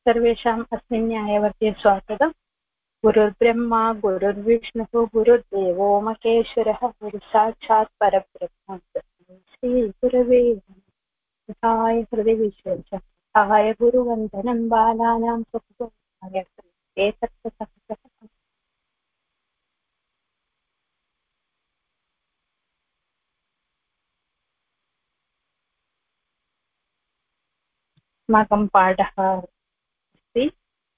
सर्वेषाम् अस्मिन् न्यायवर्गे स्वागतम्। गुरुर्ब्रह्मा गुरुर्विष्णुः गुरुर्देवो महेश्वरः गुरुसाक्षात् परब्रह्म तस्मै श्रीगुरवे नमः। हृदि विश्वेशहाय गुरुवन्दनं बालानां सुखदुःखाय अस्माकं पाठः अस्ति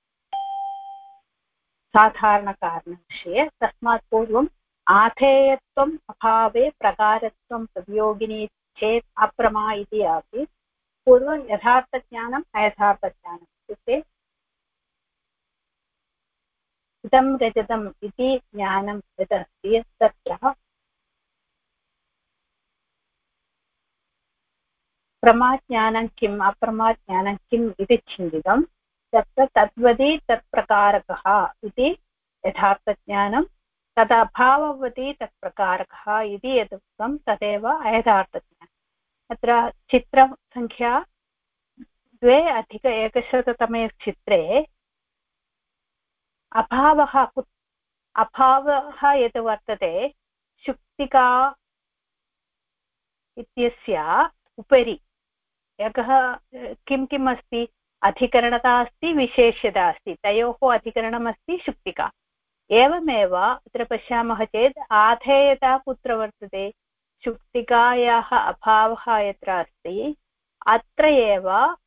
साधारणकारणविषये। तस्मात् पूर्वम् आधेयत्वम् अभावे प्रकारत्वं प्रतियोगिनी चेत् अप्रमा इति आसीत्। पूर्वं यथार्थज्ञानम् अयथार्थज्ञानम् इत्युक्ते इदं रजतम् इति ज्ञानं यदस्ति तत्र प्रमाज्ञानं किम् अप्रमाज्ञानं किम् इति चिन्तितं। तत्र तद्वदि तत्प्रकारकः इति यथार्थज्ञानं, तदभाववति तत्प्रकारकः इति यदुक्तं तदेव अयथार्थज्ञानम्। अत्र चित्रसङ्ख्या 2+100तमे चित्रे अभावः यत् वर्तते शुक्तिका इत्यस्य उपरि एकः किं किम् अस्ति, अधिकरणता अस्ति, विशेष्यता अस्ति, तयोः अधिकरणमस्ति शुक्तिका। एवमेव अत्र पश्यामः चेत् आधेयता कुत्र वर्तते, शुक्तिकायाः अभावः यत्र अस्ति अत्र एव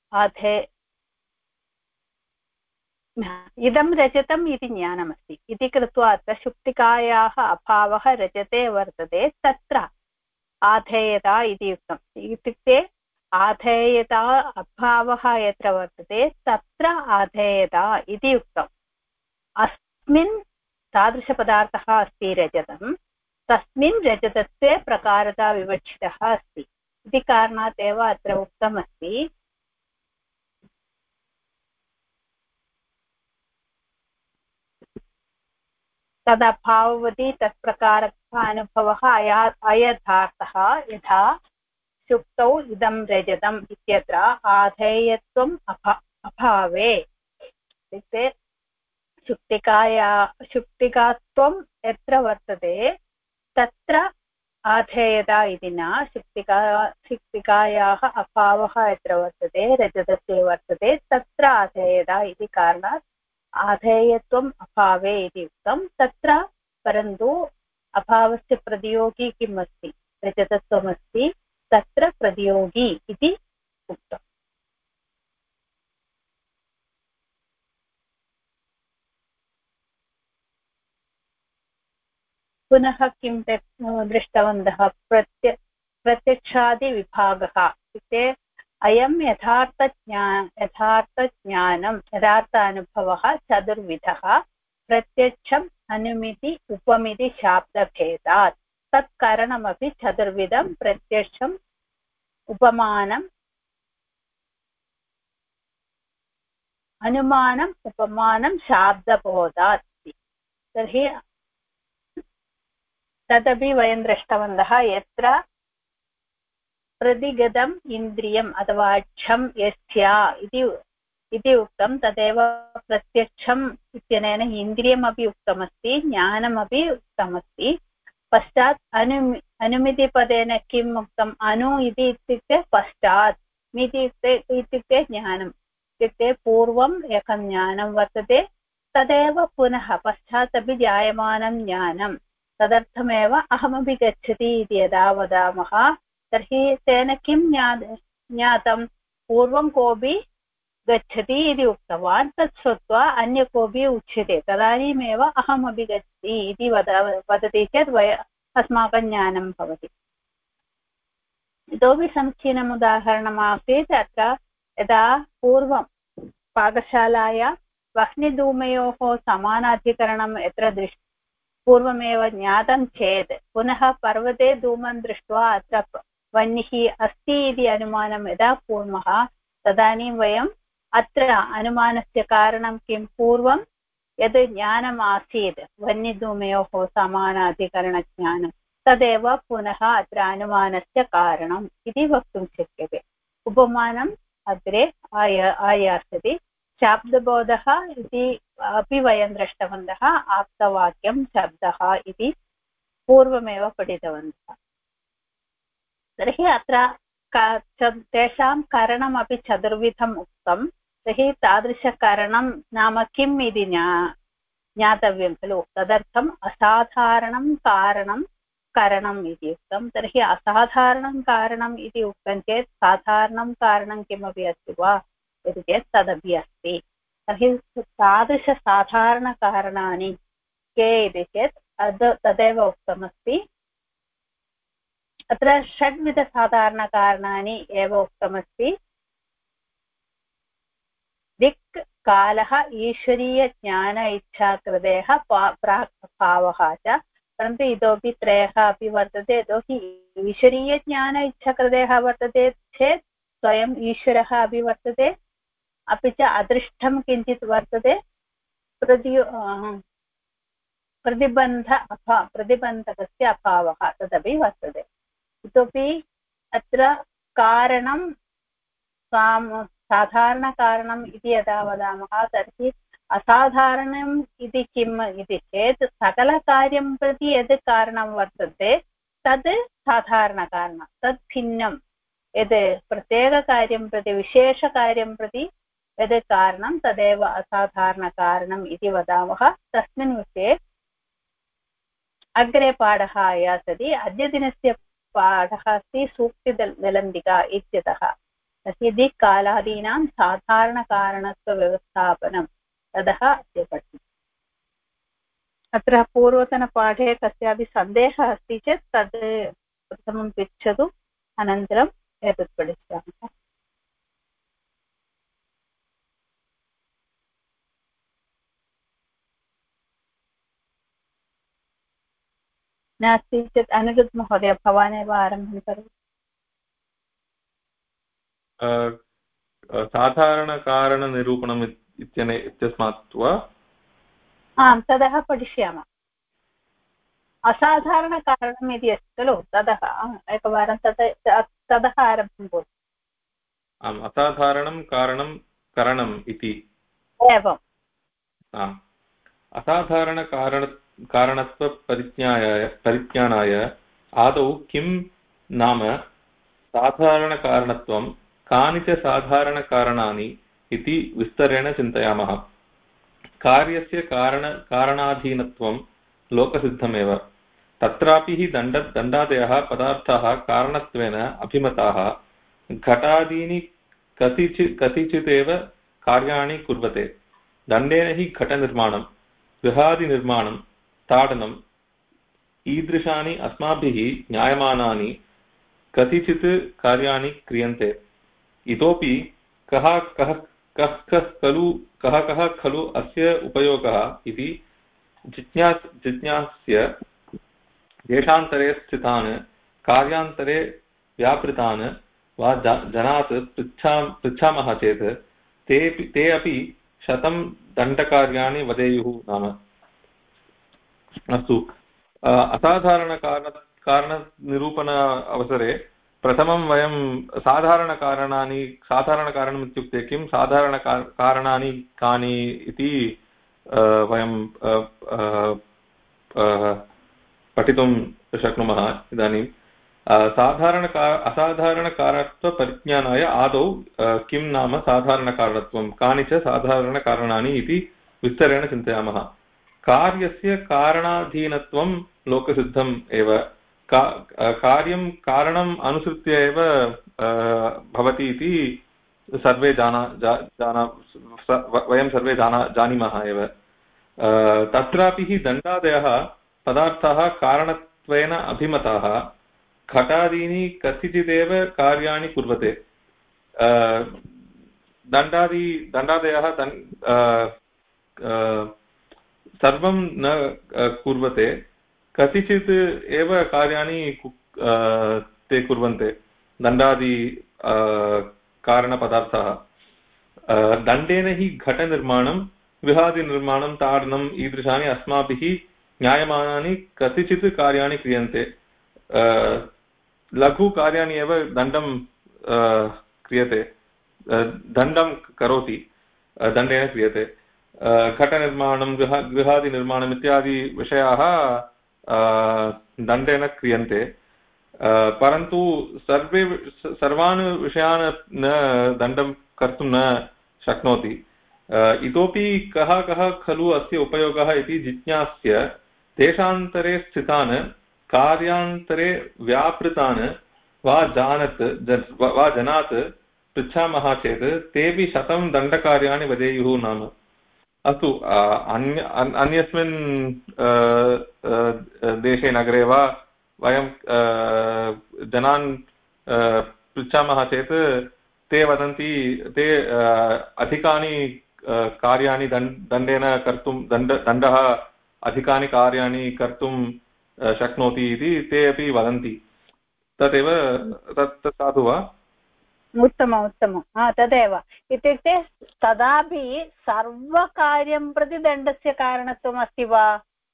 इदं रजतम् इति ज्ञानमस्ति इति कृत्वा अत्र शुक्तिकायाः अभावः रजते वर्तते, तत्र आधेयता इति उक्तम्। इत्युक्ते आधेयता अभावः यत्र वर्तते तत्र आधेयता इति उक्तम्। अस्मिन् तादृशपदार्थः अस्ति रजतं, तस्मिन् रजतस्य प्रकारता विवक्षितः अस्ति इति कारणात् एव अत्र उक्तमस्ति तदभाववति तत्प्रकारकः अनुभवः अयथार्थः। यथा शुक्तौ इदं रजतम् इत्यत्र आधेयत्वम् अभावे, इत्युक्ते शुक्तिकात्वं यत्र वर्तते तत्र आधेयता इति न, शुक्तिकायाः अभावः यत्र वर्तते रजतस्य वर्तते तत्र आधेयता इति कारणात् आधेयत्वम् अभावे इति उक्तं। तत्र परन्तु अभावस्य प्रतियोगी किम् अस्ति, रजतत्वमस्ति, तत्र प्रतियोगी इति उक्तम्। पुनः किं दृष्टवन्तः, प्रत्यक्षादिविभागः इत्युक्ते अयं यथार्थज्ञानं यथार्थानुभवः चतुर्विधः। प्रत्यक्षम् अनुमिति उपमिति शाब्दभेदात् तत्करणमपि चतुर्विधं। प्रत्यक्षम् उपमानम् अनुमानम् उपमानं शाब्दबोधात्। तर्हि तदपि वयं दृष्टवन्तः, यत्र प्रतिगतम् इन्द्रियम् अथवा अक्षं यस्य इति उक्तं तदेव प्रत्यक्षम् इत्यनेन इन्द्रियमपि उक्तमस्ति, ज्ञानमपि उक्तमस्ति। पश्चात् अनुमितिपदेन किम् उक्तम्, अनु इति इत्युक्ते पश्चात्, इत्युक्ते ज्ञानम्, इत्युक्ते पूर्वम् एकं ज्ञानं वर्तते तदेव पुनः पश्चात् अपि जायमानं ज्ञानं, तदर्थमेव अहमपि गच्छति इति यदा वदामः तर्हि तेन किं ज्ञातं, पूर्वं कोऽपि गच्छति इति उक्तवान्, तत् श्रुत्वा अन्य कोऽपि उच्यते तदानीमेव अहमपि गच्छति इति वदति चेत् अस्माकं ज्ञानं भवति। इतोपि समीचीनम् उदाहरणमासीत्, अत्र यदा पूर्वं पाकशालायां वह्निधूमयोः समानाधिकरणं यत्र पूर्वमेव ज्ञातं चेत् पुनः पर्वते धूमं दृष्ट्वा अत्र वह्निः अस्ति इति अनुमानं यदा कुर्मः तदानीं वयम् अत्र अनुमानस्य कारणं किं, पूर्वं यद् ज्ञानम् आसीत् वह्निधूमयोः समानाधिकरणज्ञानं तदेव पुनः अत्र अनुमानस्य कारणम् इति वक्तुं शक्यते। उपमानम् अग्रे आयास्यति। शाब्दबोधः इति अपि वयं दृष्टवन्तः आप्तवाक्यं शब्दः इति पूर्वमेव पठितवन्तः तर्हि अत्र तेषां करणमपि चतुर्विधम् उक्तं तर्हि तादृशकरणं नाम किम् इति ज्ञातव्यं खलु तदर्थम् असाधारणं कारणं करणम् इति उक्तं तर्हि असाधारणं कारणम् इति उक्तं चेत् साधारणं कारणं किमपि अस्ति वा इति चेत् तदपि अस्ति तर्हि तादृशसाधारणकारणानि के इति चेत् तदेव उक्तमस्ति अत्र षड्विधसाधारणकारणानि एव उक्तमस्ति दिक् कालः ईश्वरीयज्ञान इच्छाकृतेः प्राक्भावः च परन्तु इतोपि त्रयः अपि वर्तते यतोहि ईश्वरीयज्ञान इच्छाकृतेः वर्तते चेत् स्वयम् ईश्वरः अपि वर्तते अपि च अदृष्टं किञ्चित् वर्तते प्रतिबन्धकस्य अभावः तदपि वर्तते इतोपि अत्र कारणं साधारणकारणम् इति यदा वदामः तर्हि असाधारणम् इति किम् इति चेत् सकलकार्यं प्रति यद् कारणं वर्तते तद् साधारणकारणं तद् भिन्नं यद् प्रत्येककार्यं प्रति विशेषकार्यं प्रति यद् कारणं तदेव असाधारणकारणम् इति वदामः तस्मिन् विषये अग्रे पाठः आयास्यति अद्यदिनस्य पाठः अस्ति सूक्तिदलन्दिका इत्यतः तस्य कालादीनां साधारणकारणत्वव्यवस्थापनं ततः अद्य पठति अत्र पूर्वतनपाठे कस्यापि सन्देहः अस्ति चेत् तद् प्रथमं पृच्छतु अनन्तरम् एतत् पठिष्यामः नास्ति चेत् अनिरुद्ध महोदय भवानेव आरम्भं करोतु साधारणकारणनिरूपणम् इत्यस्मात् वा आम् ततः पठिष्यामः असाधारणकारणम् इति अस्ति खलु ततः एकवारं ततः आरम्भं भवति आम् असाधारणं करणम् इति एवम् असाधारणकारणत्वपरिज्ञानाय आदौ किं नाम साधारणकारणत्वं कानि च साधारणकारणानि इति विस्तरेण चिन्तयामः कार्यस्य कारणाधीनत्वं लोकसिद्धमेव तत्रापि हि दण्डादयः पदार्थाः कारणत्वेन अभिमताः घटादीनि कतिचिदेव कार्याणि कुर्वते दण्डेन हि घटनिर्माणं गृहादिनिर्माणं ताडनम् ईदृशानि अस्माभिः ज्ञायमानानि कतिचित् कार्याणि क्रियन्ते इतोपि कः खलु अस्य उपयोगः इति जिज्ञास्य देशान्तरे स्थितान् कार्यान्तरे व्यापृतान् वा जनात् पृच्छामः चेत् ते अपि 100 दण्डकार्याणि वदेयुः नाम अस्तु असाधारणकारणनिरूपण अवसरे प्रथमं वयं साधारणकारणम् इत्युक्ते किं साधारणकारणानि कानि इति वयं पठितुं शक्नुमः इदानीं असाधारणकारणत्वपरिज्ञानाय आदौ किं नाम साधारणकारणत्वं कानि च साधारणकारणानि इति विस्तरेण चिन्तयामः कार्यस्य कारणाधीनत्वं लोकसिद्धम् एव कार्यं कारणम् अनुसृत्य एव भवति इति सर्वे वयं सर्वे जानीमः एव तत्रापि हि दण्डादयः पदार्थाः कारणत्वेन अभिमताः घटादीनि कतिचिदेव कार्याणि कुर्वते दण्डादयः सर्वं न कुर्वते कतिचित् एव कार्याणि ते कुर्वन्ते दण्डादि कारणपदार्थाः दण्डेन हि घटनिर्माणं गृहादिनिर्माणं ताडनम् ईदृशानि अस्माभिः ज्ञायमानानि कतिचित् कार्याणि क्रियन्ते लघुकार्याणि एव दण्डं क्रियते दण्डं करोति दण्डेन क्रियते। घटनिर्माणं गृहादिनिर्माणम् इत्यादि विषयाः दण्डेन क्रियन्ते। परन्तु सर्वान् विषयान् न दण्डं कर्तुं न शक्नोति। इतोपि कः खलु अस्य उपयोगः इति जिज्ञास्य देशान्तरे स्थितान् कार्यान्तरे व्यापृतान् वा जनात् पृच्छामः चेत् तेऽपि 100 दण्डकार्याणि वदेयुः नाम। अस्तु, अन्यस्मिन् देशे नगरे वा वयं जनान् पृच्छामः चेत् ते वदन्ति ते अधिकानि कार्याणि दण्डेन कर्तुं दण्डः अधिकानि कार्याणि कर्तुं शक्नोति इति ते अपि वदन्ति। तदेव तत् साधु वा? उत्तमम् उत्तमं, तदेव इत्युक्ते तदापि सर्वकार्यं प्रति दण्डस्य कारणत्वम् अस्ति वा?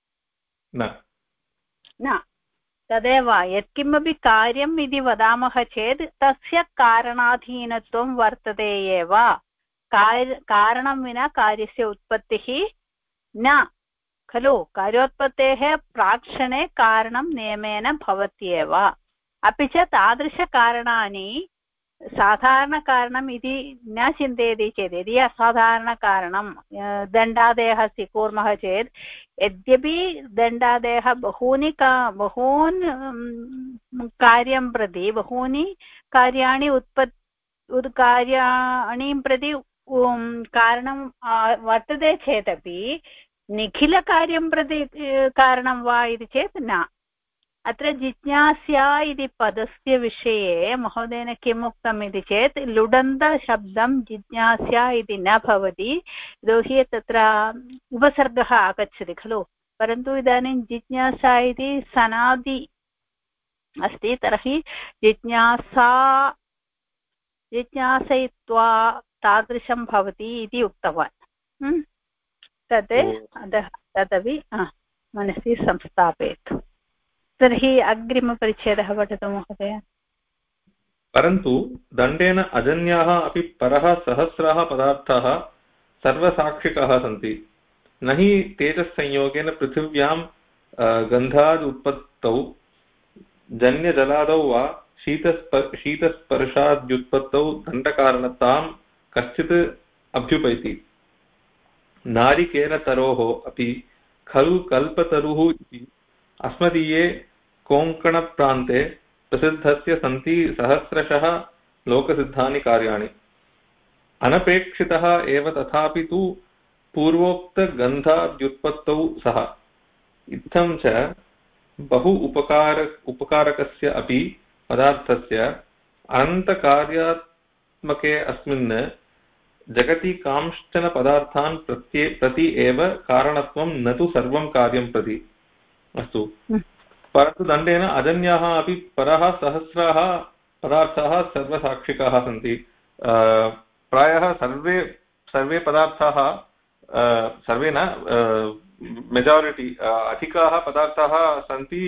न। तदेव यत्किमपि कार्यम् इति वदामः चेत् तस्य कारणाधीनत्वं वर्तते एव। कारणं विना कार्यस्य उत्पत्तिः न खलु। कार्योत्पत्तेः प्राक्क्षणे कारणं नियमेन भवत्येव। अपि च तादृशकारणानि साधारणकारणम् इति न चिन्तयति चेत्, यदि असाधारणकारणं दण्डादयः स्वीकुर्मः चेत्, यद्यपि दण्डादयः बहून् कार्यं प्रति बहूनि कार्याणि कार्याणि प्रति कारणं वर्तते चेदपि निखिलकार्यं प्रति कारणं वा इति चेत् न। अत्र जिज्ञास्या इति पदस्य विषये महोदयेन किम् उक्तम् इति चेत् लुडन्तशब्दं जिज्ञास्या इति न भवति, यतोहि तत्र उपसर्गः आगच्छति खलु। परन्तु इदानीं जिज्ञासा इति सनादि अस्ति, तर्हि जिज्ञासयित्वा तादृशं भवति इति उक्तवान्। तदपि मनसि संस्थापयतु। तर्हि अग्रिमपरिच्छेदः पठतु महोदय। परन्तु दण्डेन अजन्याः अपि परः सहस्राः पदार्थाः सर्वसाक्षिकाः सन्ति। न हि तेजस्संयोगेन पृथिव्यां गन्धाद् उत्पत्तौ जन्यजलादौ वा शीतस्पर्शाद्युत्पत्तौ दण्डकारणतां कश्चित् अभ्युपैति। नारिकेलतरोः अपि खलु कल्पतरुः इति अस्मदीये कोङ्कणप्रान्ते प्रसिद्धस्य सन्ति सहस्रशः लोकसिद्धानि कार्याणि। अनपेक्षितः एव तथापि तु पूर्वोक्तगन्धाद्युत्पत्तौ सह इत्थं च बहु उपकारकस्य अपि पदार्थस्य अनन्तकार्यात्मके अस्मिन् जगति कांश्चन पदार्थान् प्रति एव कारणत्वं न तु सर्वं कार्यं प्रति। अस्तु, परन्तु दण्डेन अजन्याः अपि परः सहस्राः पदार्थाः सर्वसाक्षिकाः सन्ति। प्रायः सर्वे पदार्थाः, सर्वे न, मेजॉरिटी अधिकाः पदार्थाः सन्ति,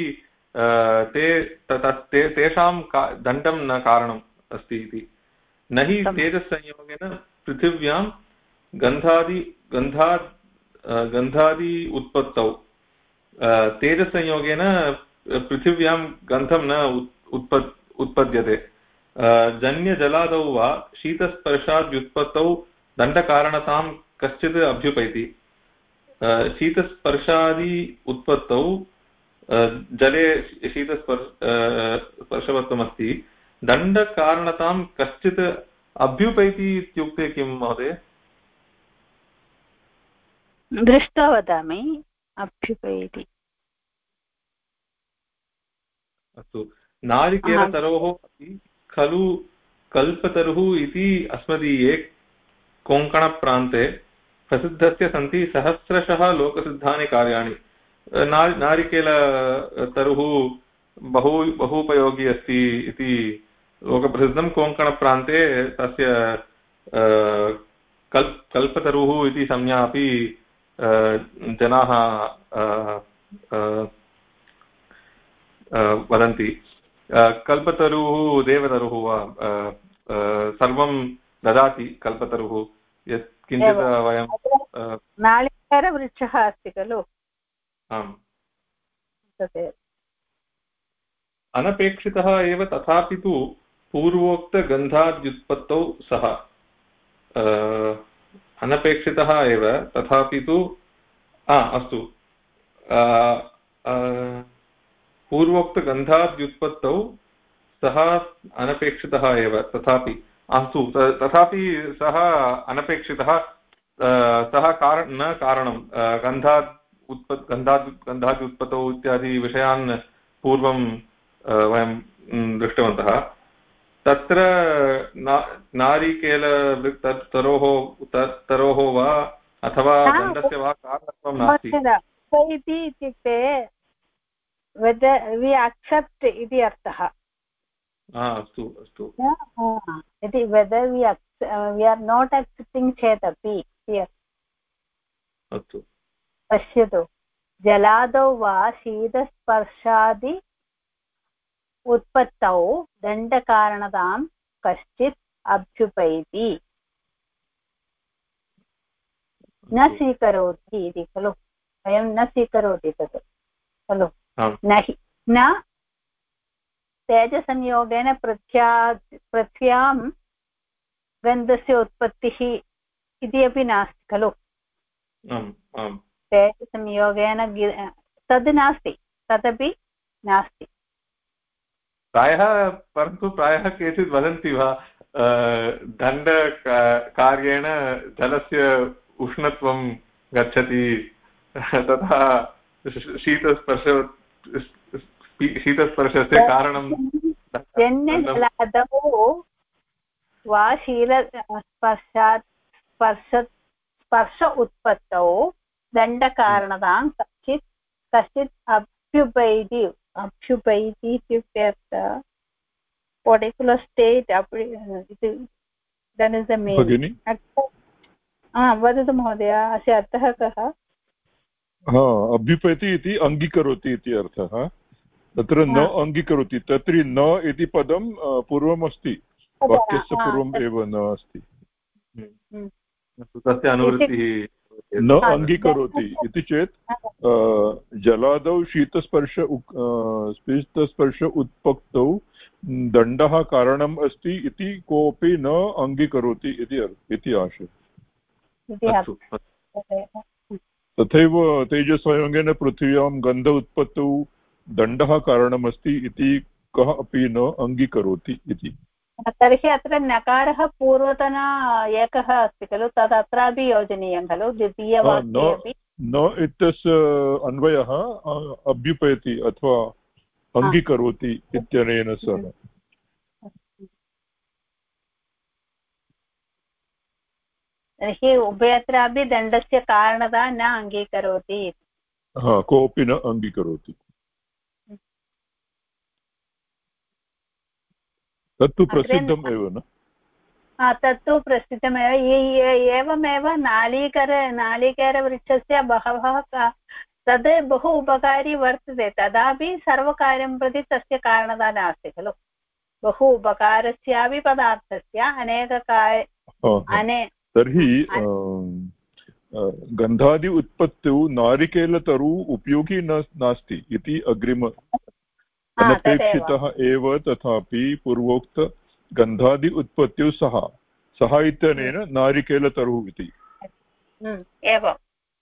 तेषां दण्डं न कारणम् अस्ति इति। न हि तेजस्संयोगेन पृथिव्यां गन्धादि उत्पत्तौ तेजस्संयोगेन पृथिव्यां गन्धं न उत्पद्यते। जन्यजलादौ वा शीतस्पर्शाद्युत्पत्तौ दण्डकारणतां कश्चित् अभ्युपैति। शीतस्पर्शादि उत्पत्तौ जले स्पर्शवत्वमस्ति, दण्डकारणतां कश्चित् अभ्युपैति इत्युक्ते किं महोदय? दृष्ट्वा वदामि। अभ्युपैति। अस्तु, नारिकेलतरोः अपि खलु कल्पतरुः इति अस्मदीये कोङ्कणप्रान्ते प्रसिद्धस्य सन्ति सहस्रशः लोकसिद्धानि कार्याणि। नारिकेलतरुः बहूपयोगी अस्ति इति लोकप्रसिद्धं। कोङ्कणप्रान्ते तस्य कल्पतरुः इति संज्ञा अपि जनाः वदन्ति। कल्पतरुः देवतरुः वा सर्वं ददाति कल्पतरुः। यत् किञ्चित् वयं नालिकेरवृक्षः अस्ति खलु आम् तदेव अनपेक्षितः एव तथापि तु पूर्वोक्तगन्धाद्युत्पत्तौ सः अनपेक्षितः एव तथापि तु अस्तु पूर्वोक्तगन्धाद्युत्पत्तौ सः अनपेक्षितः एव तथापि अस्तु तथापि सः अनपेक्षितः सः न कारणं गन्धाद्युत्पत्तौ इत्यादि विषयान् पूर्वं वयं दृष्टवन्तः तत्र नारिकेलतरोः वा अथवा दण्डस्य वा कारणत्वं नास्ति इत्युक्ते whether we accept इति अर्थः अस्तु अस्तु इति whether we are not accepting चेदपि अस्तु पश्यतु जलादौ वा शीतस्पर्शादि उत्पत्तौ दण्डकारणतां कश्चित् अभ्युपैति न स्वीकरोति इति खलु वयं न स्वीकरोति तत् खलु न तेजसंयोगेन पृथ्व्यां गन्धस्य उत्पत्तिः इति अपि नास्ति खलु तेजसंयोगेन तद् नास्ति तदपि नास्ति परन्तु प्रायः केचित् वदन्ति वा दण्डकार्येण जलस्य उष्णत्वं गच्छति तथा शीतस्पर्शस्य कारणं जन्यजलादौ वा स्पर्श उत्पत्तौ दण्डकारणतां कश्चित् अभ्युपैति इत्युक्ते particular state that is the meaning वदतु महोदय अस्य अर्थः कः अभ्युपैति इति अङ्गीकरोति इति अर्थः तत्र न अङ्गीकरोति तत्र न इति पदं पूर्वम् अस्ति वाक्यस्य पूर्वम् एव न अस्ति तस्य अनुवृत्तिः न अङ्गीकरोति इति चेत् जलादौ शीतस्पर्श उत्पत्तौ दण्डः कारणम् अस्ति इति कोऽपि न अङ्गीकरोति इति आशय तथैव तेजसंयोगेन पृथिव्यां गन्ध उत्पत्तौ दण्डः कारणमस्ति इति कः अपि न अङ्गीकरोति इति तर्हि अत्र नकारः पूर्वतन एकः अस्ति खलु तदत्रापि योजनीयं खलु द्वितीयवाक्ये अपि न इत्यस्य अन्वयः अभ्युपैति अथवा अङ्गीकरोति इत्यनेन सह तर्हि उभयत्रापि दण्डस्य कारणता न अङ्गीकरोति कोऽपि न अङ्गीकरोति तत्तु प्रसिद्धम् एव न तत्तु प्रसिद्धमेव एवमेव नालिकेरवृक्षस्य बहवः तद् बहु उपकारी वर्तते तदापि सर्वकार्यं प्रति तस्य कारणता नास्ति खलु बहु उपकारस्यापि पदार्थस्य तर्हि गन्धादि उत्पत्तौ नारिकेलतरु उपयोगी नास्ति इति अग्रिम अनपेक्षितः एव तथापि पूर्वोक्त गन्धादि उत्पत्तौ सः इत्यनेन नारिकेलतरुः इति एवं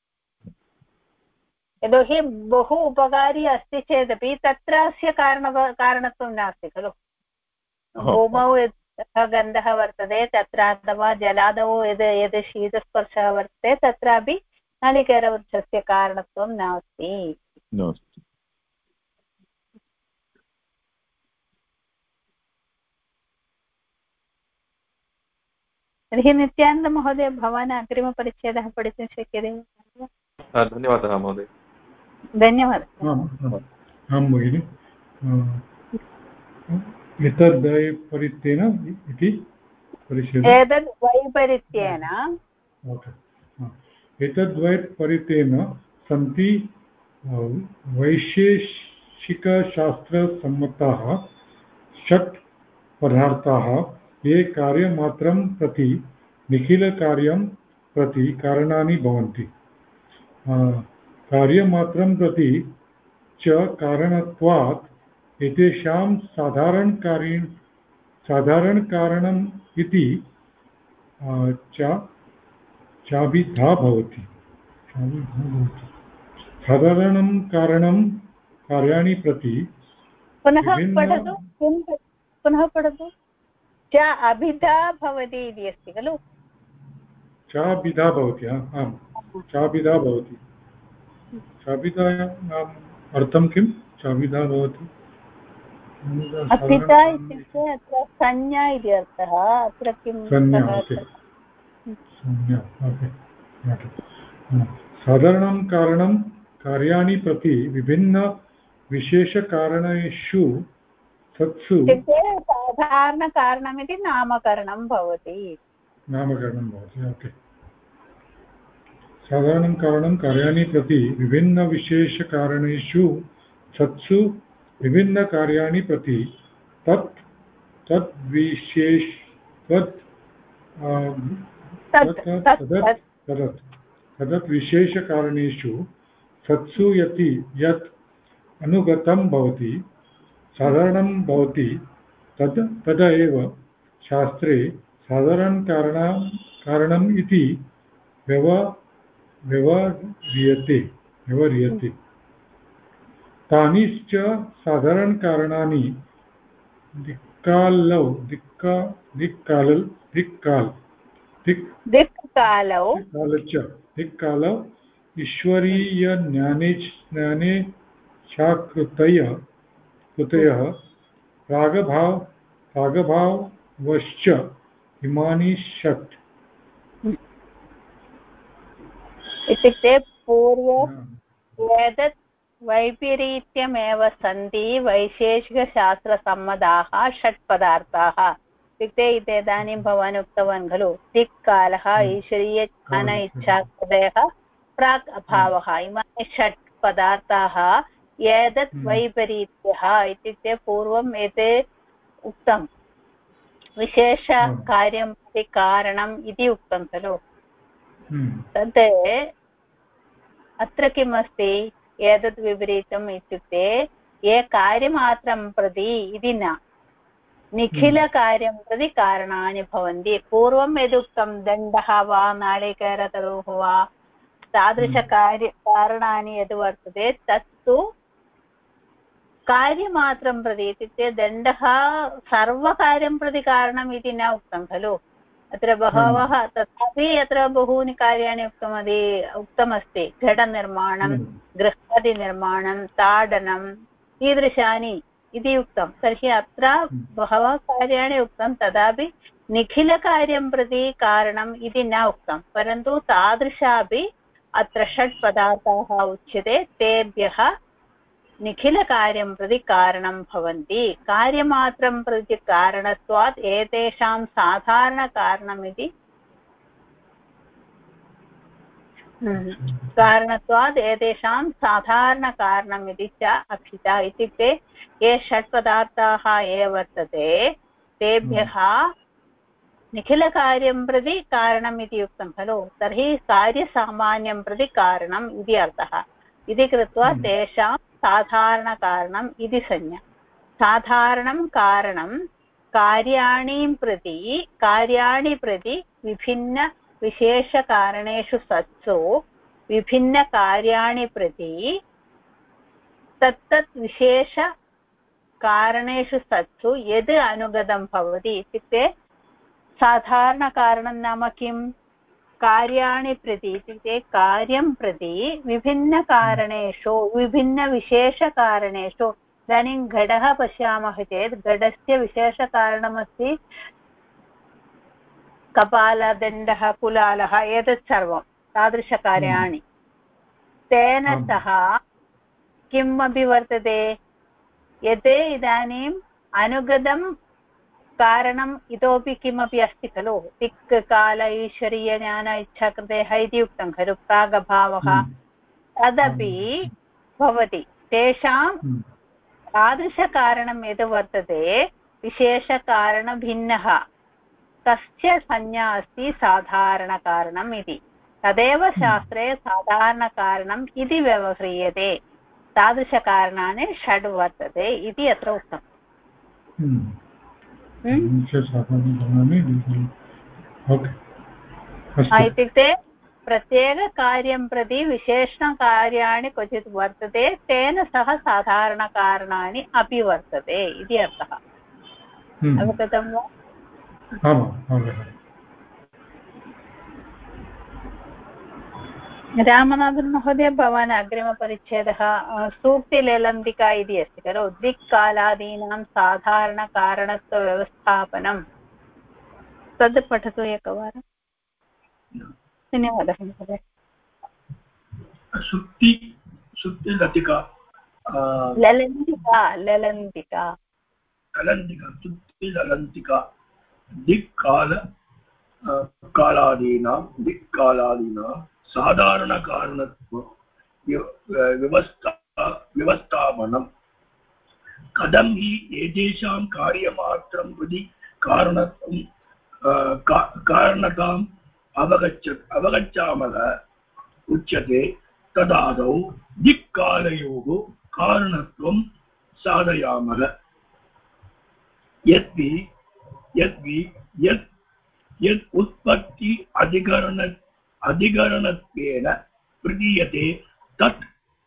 यतोहि बहु उपकारी अस्ति चेदपि तत्र अस्य कारणत्वं नास्ति खलु भूमौ यथा गन्धः वर्तते तत्र अथवा जलादौ यद् शीतस्पर्शः वर्तते तत्रापि नारिकेलवृक्षस्य कारणत्वं नास्ति तर्हि नित्यानन्दमहोदय भवान् अग्रिमपरिच्छेदः पठितुं शक्यते धन्यवादः महोदय धन्यवादः आं भगिनि एतद्वैपरीत्येन इति एतद्वैपरीत्येन एतद्वैपरीत्येन सन्ति वैशेषिकशास्त्रसम्मताः षट् पदार्थाः ये कार्यमात्रं प्रति निखिलकार्यं प्रति कारणानि भवन्ति कार्यमात्रं प्रति च कारणत्वात् एतेषां साधारणकारणम् इति चाभिधा भवति साधारणं कारणं कार्याणि प्रति पुनः पठतु पुनः पठतु च अभिधा भवति इति अस्ति खलु चाभिधा भवति आम् चाभिधा भवति चाभिधायाम् अर्थं किं चाभिधा भवति अभिधा इत्युक्ते अत्र संज्ञा इति अर्थः अत्र किं साधारणं कारणं कार्याणि प्रति विभिन्नविशेषकारणेषु तत्सु इत्युक्ते साधारणकारणमिति नामकरणं भवति ओके साधारणं कारणं कार्याणि प्रति विभिन्नविशेषकारणेषु सत्सु विभिन्नकार्याणि प्रति तदत् विशेषकारणेषु सत्सु यत् अनुगतं भवति साधारणं भवति तद एव शास्त्रे साधारणकारणम् इति व्यवह्रियते तानिश्च साधारणकारणानि दिक्कालौ ईश्वरीयज्ञाने कृतयः प्रागभावश्च इमानि षट् इत्युक्ते पूर्वं वैपरीत्यमेव सन्ति वैशेषिकशास्त्रसम्मताः षट् पदार्थाः इत्युक्ते इदानीं भवान् उक्तवान् खलु दिक्कालः ईश्वरीयज्ञान इच्छाकृतयः प्राक् अभावः इमानि षट् पदार्थाः एतत् वैपरीत्यः इत्युक्ते पूर्वम् एते उक्तं विशेषकार्यं प्रति कारणम् इति उक्तं खलु तत् अत्र किम् अस्ति एतत् विपरीतम् इत्युक्ते ये कार्यमात्रं प्रति इति न निखिलकार्यं प्रति कारणानि भवन्ति पूर्वं यदुक्तं दण्डः वा नारिकेलतरुः वा तादृशकारणानि यद् वर्तते तत्तु कार्यमात्रं प्रति इत्युक्ते दण्डः सर्वकार्यं प्रति कारणम् इति न उक्तं खलु अत्र बहवः तथापि अत्र बहूनि कार्याणि उक्तमस्ति घटनिर्माणं गृहादिनिर्माणं ताडनं कीदृशानि इति उक्तं तर्हि अत्र बहवः कार्याणि उक्तं तदापि निखिलकार्यं प्रति कारणम् इति न उक्तं परन्तु तादृशापि अत्र षट् पदार्थाः उच्यते तेभ्यः निखिलकार्यं प्रति कारणं भवन्ति कार्यमात्रं प्रति कारणत्वात् एतेषां साधारणकारणमिति कारणत्वात् एतेषां साधारणकारणमिति च अभिधा इत्युक्ते ये षट् पदार्थाः ये वर्तते तेभ्यः निखिलकार्यं प्रति कारणम् इति उक्तं खलु तर्हि कार्यसामान्यं प्रति कारणम् इति अर्थः इति कृत्वा तेषां साधारणकारणम् इति संज्ञा साधारणं कारणं कार्याणि प्रति विभिन्नविशेषकारणेषु सत्सु विभिन्नकार्याणि प्रति तत्तत् विशेषकारणेषु सत्सु यद् अनुगतं भवति इत्युक्ते साधारणकारणं नाम किं कार्याणि प्रति इत्युक्ते कार्यं प्रति विभिन्नकारणेषु विभिन्नविशेषकारणेषु इदानीं घटः पश्यामः चेत् घटस्य विशेषकारणमस्ति कपालदण्डः कुलालः एतत् सर्वं तादृशकार्याणि तेन सह किम् अपि वर्तते यत् इदानीम् अनुगतं कारणम् इतोपि किमपि अस्ति खलु दिक् काल ईश्वरीयज्ञान इच्छाकृतयः इति उक्तं खलु प्रागभावः तदपि भवति तेषां तादृशकारणं यद् वर्तते विशेषकारणभिन्नः कस्य संज्ञा अस्ति साधारणकारणम् इति तदेव शास्त्रे साधारणकारणम् इति व्यवह्रियते तादृशकारणानि षड् वर्तते इति अत्र उक्तम् इत्युक्ते प्रत्येककार्यं प्रति विशेषणकार्याणि क्वचित् वर्तते तेन सह साधारणकारणानि अपि वर्तते इति अर्थः अवगतं वा रामनाथन् महोदय भवान् अग्रिमपरिच्छेदः सूक्तिलेलन्तिका इति अस्ति खलु दिक्कालादीनां साधारणकारणत्वव्यवस्थापनं तद् पठतु एकवारं धन्यवादः महोदय सुक्तिलतिका ललन्तिका सुक्तिललन्तिका दिक्कालादीनां साधारणकारणत्व व्यवस्थापनं कथं हि एतेषां कार्यमात्रं प्रति कारणताम् अवगच्छामः उच्यते तदादौ दिक्कालयोः कारणत्वं साधयामः यद् उत्पत्ति अधिकरणत्वेन प्रतीयते तत्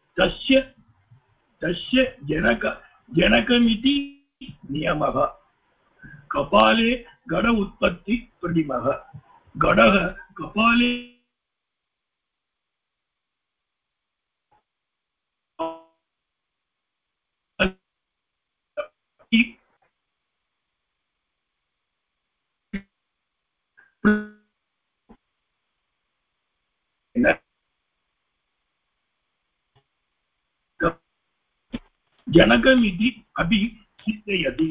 तस्य जनकमिति नियमः कपाले घट उत्पत्ति प्रतिमः घटः कपाले जनकमिति अपि चिन्तयति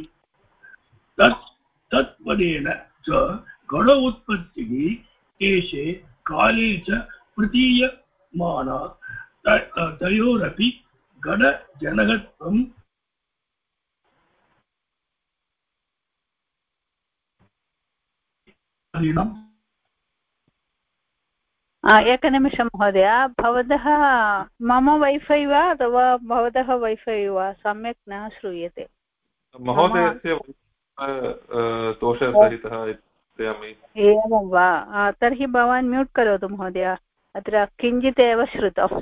तत्पदेन च घट उत्पत्तिः देशे काले च प्रतीयमाना तयोरपि घटजनकत्वं एकनिमिषं महोदय भवतः मम वैफै वा अथवा भवतः वैफै वा सम्यक् न श्रूयते महोदयस्य दोषसहितः एवं वा तर्हि भवान् म्यूट् करोतु महोदय अत्र किञ्चित् एव श्रुतम्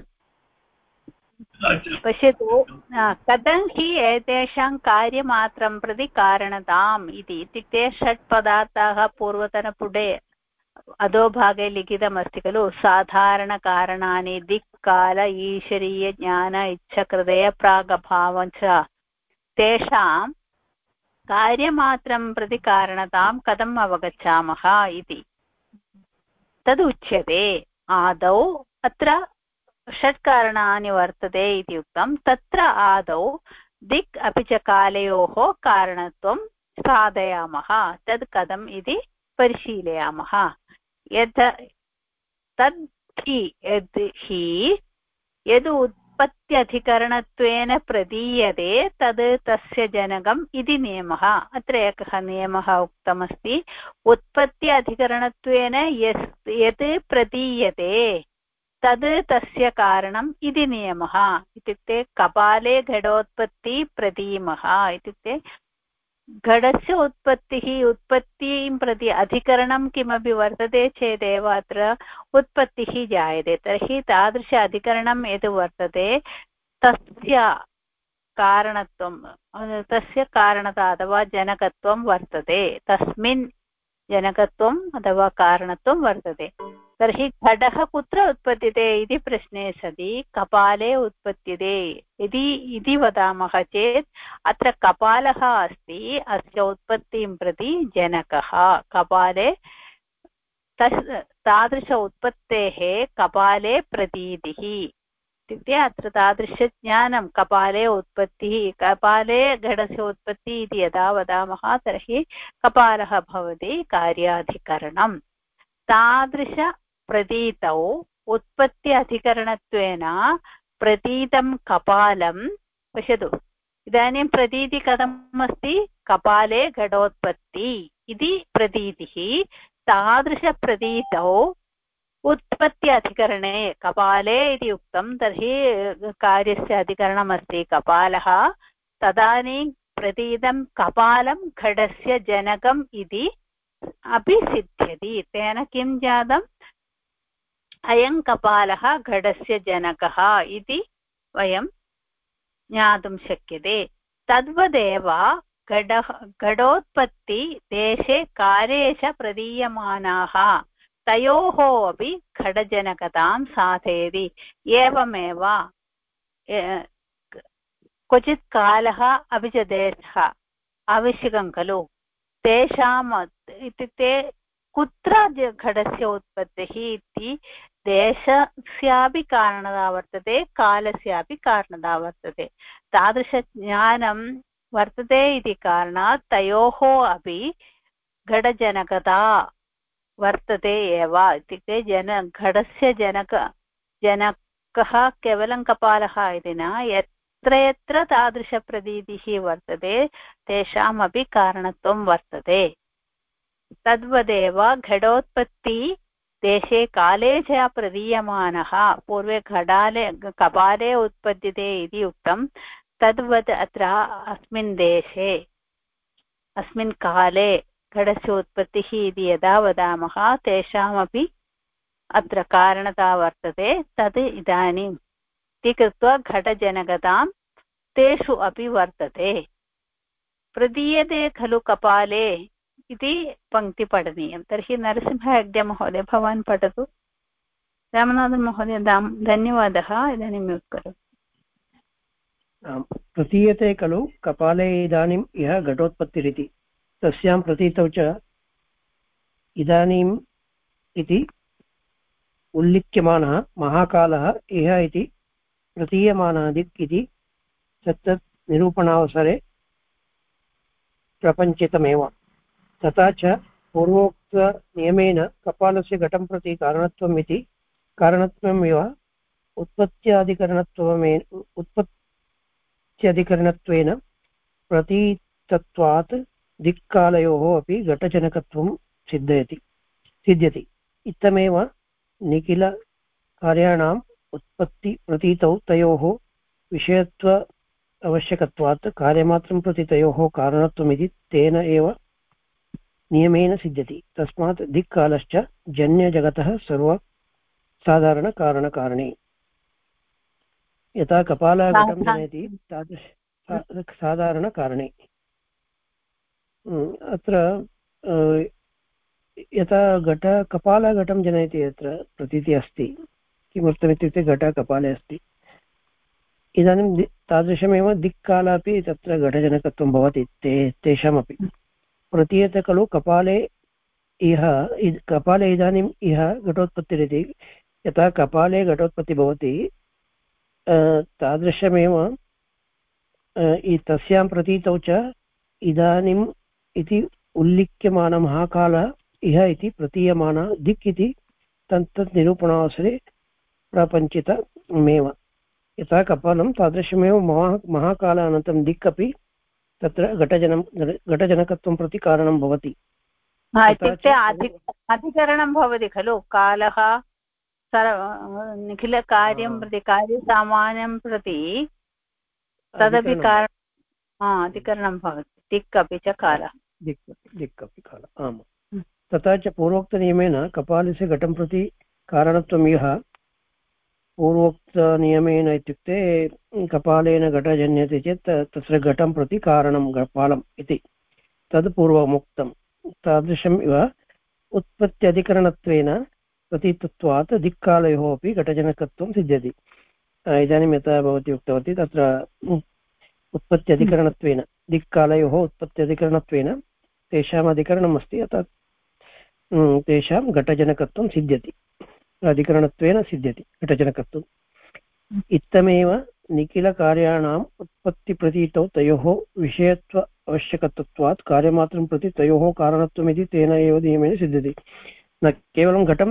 पश्यतु कथं हि एतेषां कार्यमात्रं प्रति कारणताम् इति इत्युक्ते षट् पदार्थाः पूर्वतनपुटे अधोभागे लिखितमस्ति खलु साधारणकारणानि दिक्काल ईश्वरीयज्ञान इच्छकृदय प्रागभावं च तेषां कार्यमात्रं प्रति कारणतां कथम् अवगच्छामः इति तदुच्यते आदौ अत्र षट् कारणानि वर्तते इति उक्तं तत्र आदौ दिक् अपि च कालयोः कारणत्वं साधयामः तद् कथम् इति परिशीलयामः यद् उत्पत्त्यधिकरणत्वेन प्रदीयते तद् तस्य जनकम् इति नियमः अत्र एकः नियमः उक्तमस्ति उत्पत्ति अधिकरणत्वेन यत् प्रदीयते तद् तस्य कारणम् इति नियमः इत्युक्ते कपाले घटोत्पत्ति प्रतीमः इत्युक्ते घटस्य उत्पत्तिं प्रति अधिकरणं किमपि वर्तते चेदेव अत्र उत्पत्तिः जायते तर्हि तादृश अधिकरणं यद् वर्तते तस्य कारणता अथवा जनकत्वं वर्तते तस्मिन् जनकत्वम् अथवा कारणत्वं वर्तते तर्हि घटः कुत्र उत्पद्यते इति प्रश्ने सति कपाले उत्पद्यते इति वदामः चेत् अत्र कपालः अस्ति अस्य उत्पत्तिं प्रति जनकः कपाले तादृश उत्पत्तेः कपाले प्रतीतिः इत्युक्ते अत्र तादृशज्ञानं कपाले उत्पत्तिः कपाले घटस्य उत्पत्तिः इति यदा वदामः तर्हि कपालः भवति कार्याधिकरणं तादृशप्रतीतौ उत्पत्ति अधिकरणत्वेन प्रतीतं कपालं पश्यतु इदानीं प्रतीति कथम् अस्ति कपाले घटोत्पत्ति इति प्रतीतिः तादृशप्रतीतौ उत्पत्ति अधिकरणे कपाले इति उक्तं तर्हि कार्यस्य अधिकरणमस्ति कपालः तदानीं प्रतीतं कपालं घटस्य जनकम् इति अपि सिद्ध्यति तेन किं जातम् अयं कपालः घटस्य जनकः इति वयं ज्ञातुं शक्यते तद्वदेव घटोत्पत्ति देशे काले च प्रदीयमानाः तयोः अपि घटजनकतां साधयति एवमेव क्वचित् कालः अपि च देशः आवश्यकं खलु तेषाम् इत्युक्ते कुत्र घटस्य उत्पत्तिः इति देशस्यापि कारणता वर्तते कालस्यापि कारणता वर्तते तादृशज्ञानं वर्तते इति कारणात् तयोः अपि घटजनकता वर्तते एव इत्युक्ते घटस्य जनकः केवलं कपालः इति न यत्र यत्र तादृशप्रतीतिः वर्तते तेषामपि कारणत्वं वर्तते तद्वदेव घटोत्पत्ति देशे काले च प्रदीयमानः पूर्वे कपाले उत्पद्यते इति उक्तं तद्वत् अत्र अस्मिन् देशे अस्मिन् काले घटस्य उत्पत्तिः इति यदा वदामः तेषामपि अत्र कारणता वर्तते तद् इदानीम् इति कृत्वा घटजनकतां तेषु अपि वर्तते प्रदीयते खलु कपाले इति पङ्क्ति पठनीयं तर्हि नरसिंह हेग्डे महोदय भवान् पठतु रामनाथन् महोदय धन्यवादः इदानीं म्यूट् करोतु प्रतीयते खलु कपाले इदानीम् यः घटोत्पत्तिरिति तस्यां प्रतीतौ च इदानीम् इति उल्लिख्यमानः महाकालः इह इति प्रतीयमानः दिक् इति तत्तत् निरूपणावसरे प्रपञ्चितमेव तथा च पूर्वोक्तनियमेन कपालस्य घटं प्रति कारणत्वमिव उत्पत्त्यधिकरणत्वेन प्रतीतत्वात् दिक्कालयोः अपि घटजनकत्वं सिद्ध्यति इत्थमेव निखिलकार्याणाम् उत्पत्तिप्रतीतौ तयोः विषयत्व आवश्यकत्वात् कार्यमात्रं प्रति तयोः कारणत्वमिति तेन एव नियमेन सिद्ध्यति तस्मात् दिक्कालश्च जन्यजगतः सर्वसाधारणकारणकारणे यथा कपालः घटं जनयति तादृश साधारणकारणे अत्र यथा कपालः घटं जनयति अत्र प्रतीतिः अस्ति किमर्थमित्युक्ते घटः कपाले अस्ति इदानीं तादृशमेव दिक्कालः अपि तत्र घटजनकत्वं भवति तेषामपि प्रतीयते खलु कपाले इदानीम् इह घटोत्पत्तिरिति यथा कपाले घटोत्पत्तिः भवति तादृशमेव तस्यां प्रतीतौ च इदानीम् इति उल्लिख्यमानः महाकालः इह इति प्रतीयमानः दिक् इति तत्तत् निरूपणावसरे प्रपञ्चितमेव यथा कपालं तादृशमेव महाकालानन्तरं दिक् अपि तत्र घटजनकत्वं प्रति कारणं भवति इत्युक्ते अधिकरणं भवति खलु कालः निखिलकार्यं प्रति कार्यसामान्यं प्रति तदपि अधिकरणं भवति दिक् अपि च कालः दिक् अपि कालः आम् तथा च पूर्वोक्तनियमेन कपालस्य घटं प्रति कारणत्वम् इह पूर्वोक्तनियमेन इत्युक्ते कपालेन घटः जन्यते चेत् तस्य घटं प्रति कारणं कपालम् इति तद् पूर्वमुक्तं तादृशम् इव उत्पत्त्यधिकरणत्वेन प्रतीतत्वात् दिक्कालयोः अपि घटजनकत्वं सिद्ध्यति इदानीं यथा भवती उक्तवती तत्र उत्पत्त्यधिकरणत्वेन दिक्कालयोः उत्पत्त्यधिकरणत्वेन तेषाम् अधिकरणम् अस्ति अतः तेषां घटजनकत्वं सिद्ध्यति अधिकरणत्वेन सिद्ध्यति घटजनकत्वम् इत्थमेव निखिलकार्याणाम् उत्पत्तिप्रतीतौ तयोः विषयत्व आवश्यकत्वात् कार्यमात्रं प्रति तयोः कारणत्वमिति तेन एव नियमेन सिद्ध्यति न केवलं घटं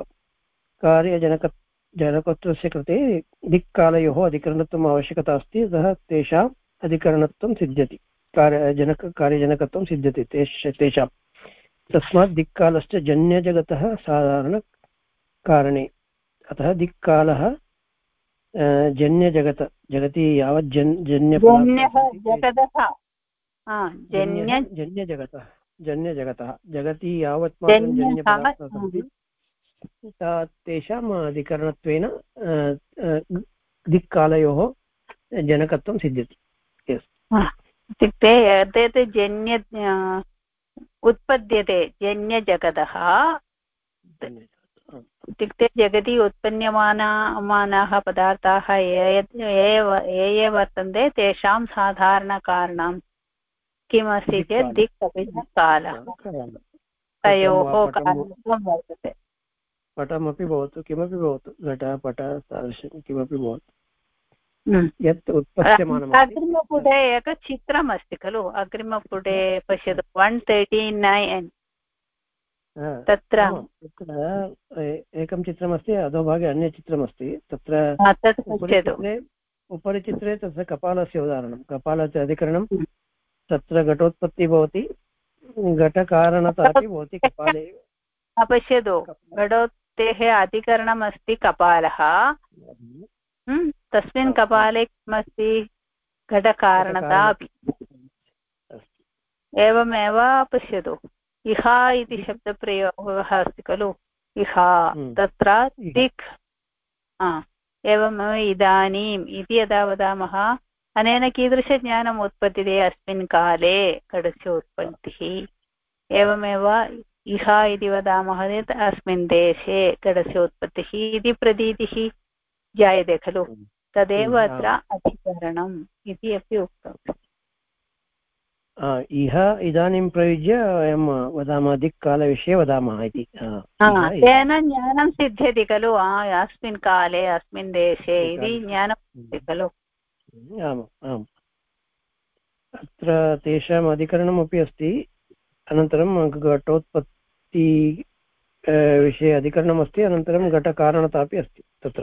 सर्वकार्यजनकत्वस्य कृते दिक्कालयोः अधिकरणत्वम् आवश्यकता अस्ति अतः तेषाम् अधिकरणत्वं सिद्ध्यति कार्यजनकत्वं सिद्ध्यति तेषां। तस्मात् दिक्कालश्च जन्यजगतः साधारणकारणे। अतः दिक्कालः जगति यावत् जन्यजगतः जगति यावत् मात्रं जन्यपदार्थाः सन्ति तेषाम् अधिकरणत्वेन दिक्कालयोः जनकत्वं सिद्ध्यति। इत्युक्ते यद्यत् जन्य उत्पद्यते जन्यजगतः इत्युक्ते जगति उत्पन्यमानाः पदार्थाः ये वर्तन्ते तेषां साधारणकारणं किमस्ति चेत् दिक् अपि च कालः तयोः कारणत्वं वर्तते। पटमपि भवतु किमपि भवतु घटपट तादृशं किमपि भवतु यत् उत्पद्यमानम्। अग्रिमपुटे एकं चित्रम् अस्ति खलु अग्रिमपुटे पश्यतु 139 तत्र एकं चित्रमस्ति अधोभागे अन्य चित्रमस्ति तत्र उपरि चित्रे तस्य कपालस्य उदाहरणं कपालस्य अधिकरणं तत्र घटोत्पत्तिः भवति घटकारणता अपि भवति कपाले। पश्यतु घटोत्पत्तेः अधिकरणम् अस्ति कपालः तस्मिन् कपाले किमस्ति घटकारणता अपि। एवमेव पश्यतु इहा इति शब्दप्रयोगः अस्ति खलु इहा तत्र दिक् एवमेव इदानीम् इति यदा वदामः अनेन कीदृशज्ञानम् उत्पद्यते अस्मिन् काले घटस्य उत्पत्तिः। एवमेव इहा इति वदामः चेत् अस्मिन् देशे घटस्य उत्पत्तिः इति प्रतीतिः जायते खलु तदेव अत्र अधिकरणम् इति अपि उक्तम्। इह इदानीं प्रयुज्य वयं वदामः दिक्कालविषये वदामः इति तेन ज्ञानं सिद्ध्यति खलु अस्मिन् काले अस्मिन् देशे इति ज्ञानं सिद्ध्यति खलु। आम् आम् अत्र तेषाम् अधिकरणमपि अस्ति अनन्तरं घटोत्पत्ति विषये अधिकरणमस्ति अनन्तरं घटकारणता अपि अस्ति तत्र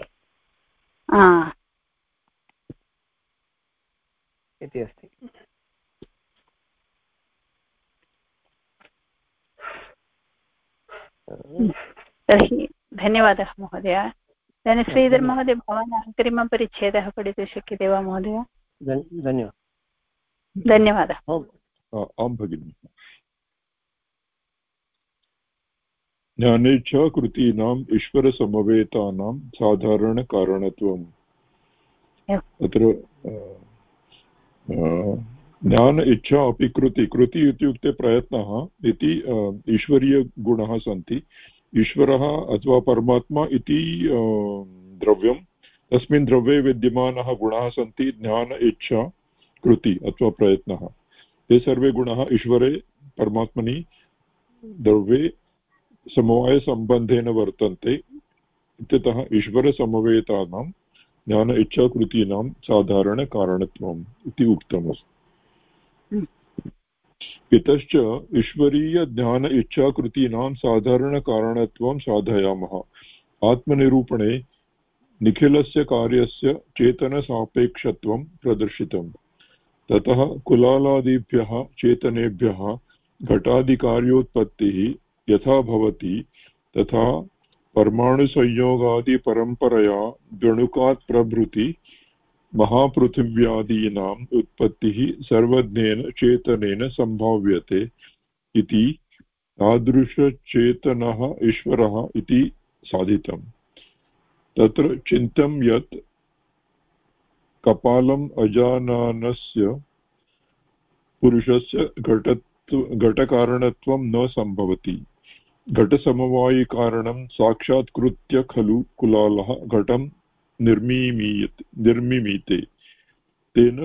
इति अस्ति। तर्हि धन्यवादः महोदय। इदानीं श्रीधर महोदय भवान् अग्रिमपरिच्छेदः पठितुं शक्यते वा महोदय? धन्यवादः। आं भगिनि। ज्ञाने च कृतीनाम् ईश्वरसमवेतानां साधारणकारणत्वम्। तत्र ज्ञान इच्छा अपि कृति इत्युक्ते प्रयत्नः इति ईश्वरीयगुणाः सन्ति। ईश्वरः अथवा परमात्मा इति द्रव्यं तस्मिन् द्रव्ये विद्यमानः गुणाः सन्ति ज्ञान इच्छा कृति अथवा प्रयत्नः। ते सर्वे गुणाः ईश्वरे परमात्मनि द्रव्ये समवायसम्बन्धेन वर्तन्ते इत्यतः ईश्वरसमवेतानां ज्ञान इच्छा कृतीनां साधारणकारणत्वम् इति उक्तमस्ति। इतश्च ईश्वरीयज्ञान इच्छाकृतीनां साधारणकारणत्वं साधयामः। आत्मनिरूपणे निखिलस्य कार्यस्य चेतनसापेक्षत्वं प्रदर्शितम्। ततः कुलालादिभ्यः चेतनेभ्यः घटादिकार्योत्पत्तिः यथा भवति तथा परमाणुसंयोगादिपरम्परया द्वणुकात् प्रभृति महापृथिव्यादीनाम् उत्पत्तिः सर्वज्ञेन चेतनेन सम्भाव्यते इति तादृशचेतनः ईश्वरः इति साधितम्। तत्र चिन्त्यं यत् कपालम् अजाननस्य पुरुषस्य घटकारणत्वं न सम्भवति। घटसमवायिकारणं साक्षात्कृत्य खलु कुलालः घटं निर्मिमीते। तेन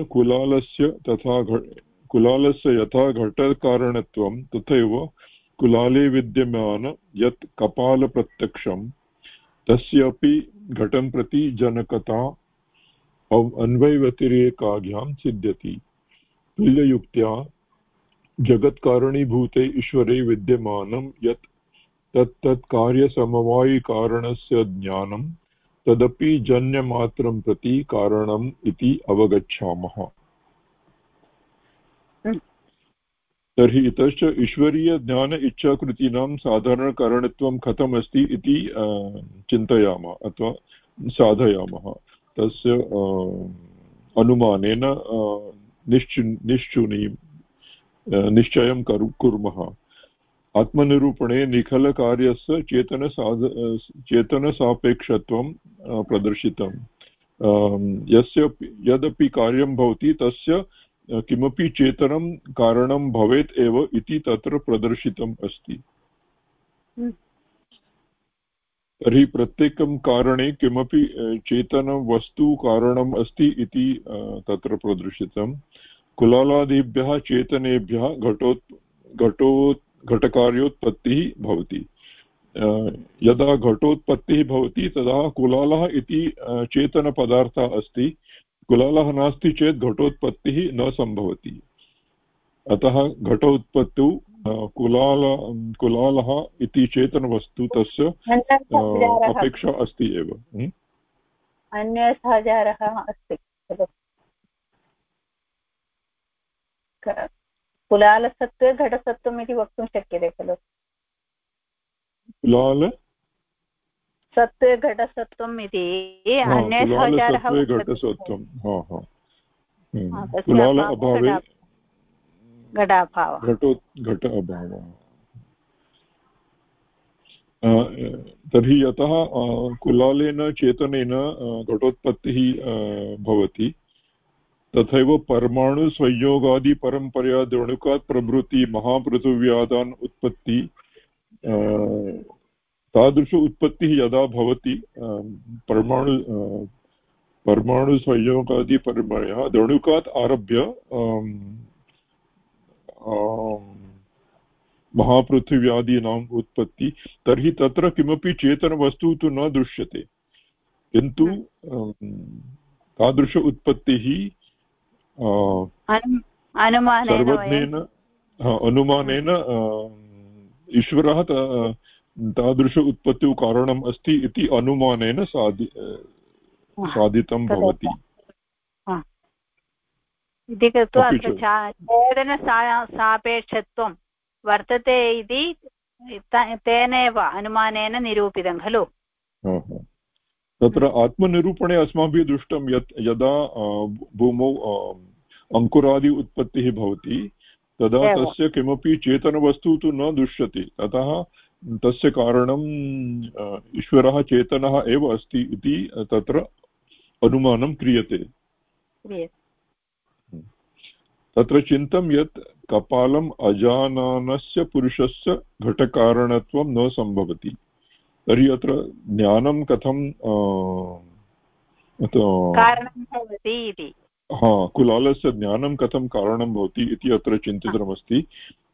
कुलालस्य यथा घटकारणत्वं तथैव कुलाले विद्यमान यत् कपालप्रत्यक्षं तस्यापि घटं प्रति जनकता अन्वयव्यतिरेकाभ्यां सिद्ध्यति। तुल्ययुक्त्या जगत्कारणीभूते ईश्वरे विद्यमानं यत् तत्तत् कार्यसमवायिकारणस्य ज्ञानं तदपि जन्यमात्रं प्रति कारणम् इति अवगच्छामः। तर्हि इतश्च ईश्वरीयज्ञान इच्छाकृतीनां साधारणकारणत्वं कथमस्ति इति चिन्तयामः अथवा साधयामः। तस्य अनुमानेन निश्चयं कुर्मः। आत्मनिरूपणे निखलकार्यस्य चेतनसापेक्षत्वं प्रदर्शितं। यदपि कार्यं भवति तस्य किमपि चेतनं कारणं भवेत् एव इति तत्र प्रदर्शितम् अस्ति। तर्हि प्रत्येकं कारणे किमपि चेतनवस्तु कारणम् अस्ति इति तत्र प्रदर्शितं। कुलालादिभ्यः चेतनेभ्यः घटकार्योत्पत्तिः भवति। यदा घटोत्पत्तिः भवति तदा कुलालः इति चेतनपदार्थः अस्ति। कुलालः नास्ति चेत् घटोत्पत्तिः न सम्भवति। अतः घटोत्पत्तौ कुलालः इति चेतनवस्तु तस्य अपेक्षा अस्ति एव। अन्यसहचारः अस्ति खलु। कुलालसत्त्वे घटसत्त्वम् इति वक्तुं शक्यते खलु। कुलाल सत्त्वे घटसत्त्वम् इति अन्यसहचारः घटसत्त्वं कुलाल अभावे घटाभावः घट अभावः। तर्हि यतः कुलालेन चेतनेन घटोत्पत्तिः भवति तथैव परमाणुसंयोगादिपरम्परया द्रोणुकात् प्रभृति महापृथिव्यादान् उत्पत्ति तादृश उत्पत्तिः यदा भवति परमाणुसंयोगादिपरम्परया द्रोणुकात् आरभ्य महापृथिव्यादीनाम् उत्पत्ति, तर्हि तत्र किमपि चेतनवस्तु तु न दृश्यते, किन्तु तादृश उत्पत्तिः सर्वज्ञेन अनुमानेन ईश्वरः तादृश उत्पत्तिः कारणम् अस्ति इति अनुमानेन साधितं भवति इति कृत्वा अत्र चेतनसापेक्षत्वं वर्तते इति तेनैव अनुमानेन निरूपितं खलु। तत्र आत्मनिरूपणे अस्माभिः दृष्टं यत् यदा भूमौ अङ्कुरादि उत्पत्तिः भवति तदा तस्य किमपि चेतनवस्तु तु न दृश्यते, अतः तस्य कारणं ईश्वरः चेतनः एव अस्ति इति तत्र अनुमानं क्रियते। तत्र चिन्तं यत् कपालम् अजानानस्य पुरुषस्य घटकारणत्वं न सम्भवति। तर्हि अत्र ज्ञानं कथं कुलालस्य ज्ञानं कथं कारणं भवति इति अत्र चिन्तितमस्ति।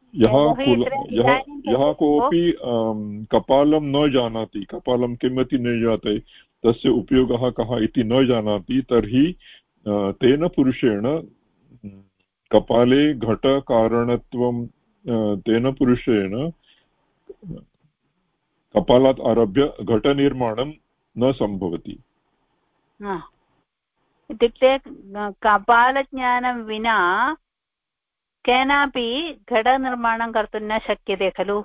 यः कोऽपि कपालं न जानाति, कपालं किमिति न जानाति, तस्य उपयोगः कः इति न जानाति, तर्हि तेन पुरुषेण कपाले घटकारणत्वं तेन पुरुषेण कपालात् आरभ्य घटनिर्माणं न सम्भवति। इत्युक्ते कपालज्ञानं विना केनापि घटनिर्माणं कर्तुं न शक्यते खलु।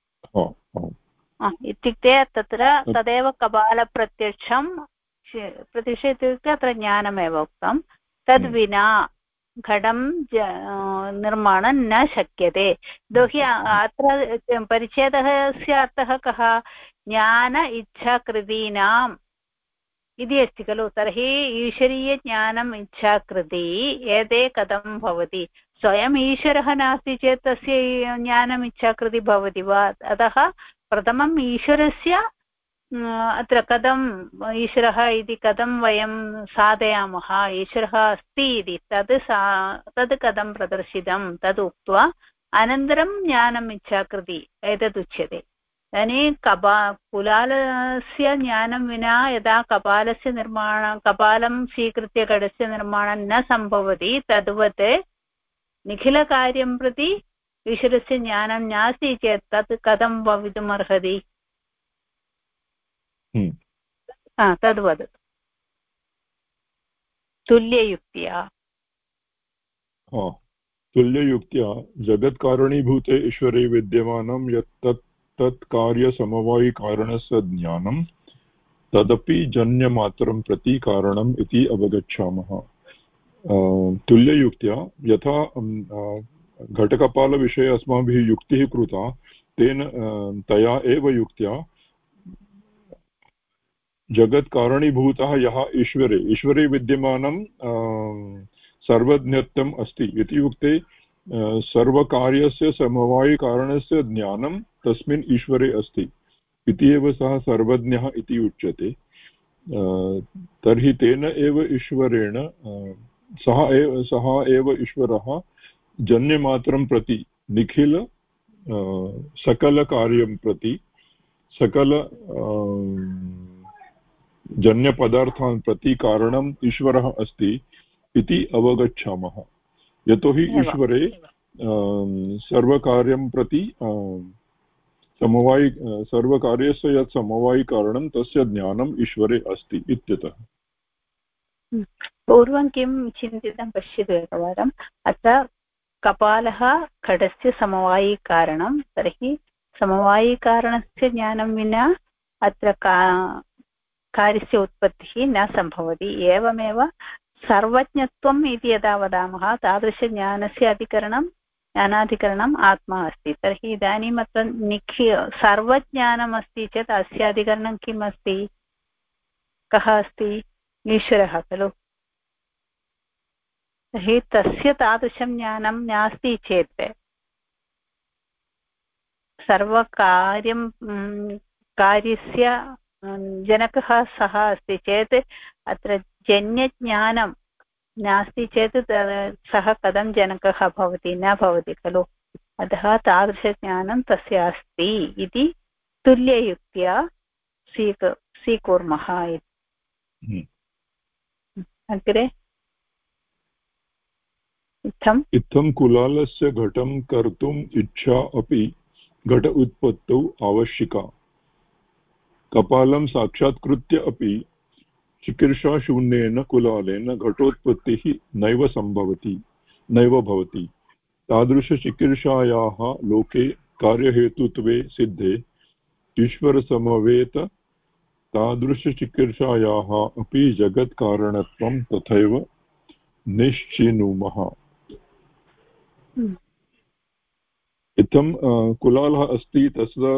इत्युक्ते तत्र तदेव कपालप्रत्यक्षं इत्युक्ते अत्र ज्ञानमेव उक्तं, तद्विना घटं निर्माणं न शक्यते। यतोहि अत्र परिच्छेदस्य अर्थः कः, ज्ञान इच्छाकृतीनाम् इति अस्ति खलु। तर्हि ईश्वरीयज्ञानम् इच्छाकृति एते कथं भवति? स्वयम् ईश्वरः नास्ति चेत् तस्य ज्ञानम् इच्छाकृति भवति वा? अतः प्रथमम् ईश्वरस्य अत्र कथम् ईश्वरः इति कथं वयं साधयामः, ईश्वरः अस्ति इति तद् कथं प्रदर्शितं तद् उक्त्वा अनन्तरं ज्ञानम् इच्छाकृति एतदुच्यते। इदानीं कुलालस्य ज्ञानं विना यदा कपालस्य निर्माणं, कपालं स्वीकृत्य घटस्य निर्माणं न सम्भवति, तद्वत् निखिलकार्यं प्रति ईश्वरस्य ज्ञानं नास्ति चेत् तत् कथं भवितुम् अर्हति? तद्वद् तुल्ययुक्त्या। तुल्ययुक्त्या जगत्कारणीभूते ईश्वरे विद्यमानं यत् तत् कार्यसमवायिकारणस्य ज्ञानं तदपि जन्यमात्रं प्रति कारणम् इति अवगच्छामः। तुल्ययुक्त्या यथा घटकपालविषये अस्माभिः युक्तिः कृता तेन तया एव युक्त्या जगत्कारणीभूतः यः ईश्वरे विद्यमानं सर्वज्ञत्वम् अस्ति इत्युक्ते सर्वकार्यस्य समवायिकारणस्य ज्ञानं तस्मिन् ईश्वरे अस्ति इति एव सः सर्वज्ञः इति उच्यते। तर्हि तेन एव ईश्वरेण सः एव ईश्वरः जन्यमात्रं प्रति निखिल सकलकार्यं प्रति सकल जन्यपदार्थान् प्रति कारणम् ईश्वरः अस्ति इति अवगच्छामः। यतोहि ईश्वरे सर्वकार्यं प्रति सर्वकार्यस्य यत् समवायिकारणं तस्य ज्ञानम् ईश्वरे अस्ति इत्यतः। पूर्वं किं चिन्तितं पश्यतु एकवारम्। अत्र कपालः घटस्य समवायिकारणं, तर्हि समवायिकारणस्य ज्ञानं विना अत्र कार्यस्य उत्पत्तिः न सम्भवति। एवमेव सर्वज्ञत्वम् इति यदा वदामः तादृशज्ञानस्य ज्ञानाधिकरणम् आत्मा अस्ति। तर्हि इदानीम् अत्र सर्वज्ञानम् अस्ति चेत् अस्य अधिकरणं किम् अस्ति? कः अस्ति? ईश्वरः खलु। तर्हि तस्य तादृशं ज्ञानं नास्ति चेत् कार्यस्य जनकः सः अस्ति चेत् अत्र जन्यज्ञानं नास्ति चेत् सः कथं जनकः भवति? न भवति खलु। अतः तादृशज्ञानं तस्य अस्ति इति तुल्ययुक्त्या स्वीकुर्मः। अग्रे इत्थं कुलालस्य घटं कर्तुम् इच्छा अपि घट उत्पत्तौ आवश्यका। कपालं साक्षात्कृत्य अपि चिकीर्षाशून्येन कुलालेन घटोत्पत्तिः नैव भवति। तादृशचिकीर्षायाः लोके कार्यहेतुत्वे सिद्धे ईश्वरसमवेत तादृशचिकीर्षायाः अपि जगत्कारणत्वं तथैव निश्चिनुमः। इत्थं कुलालः अस्ति, तस्य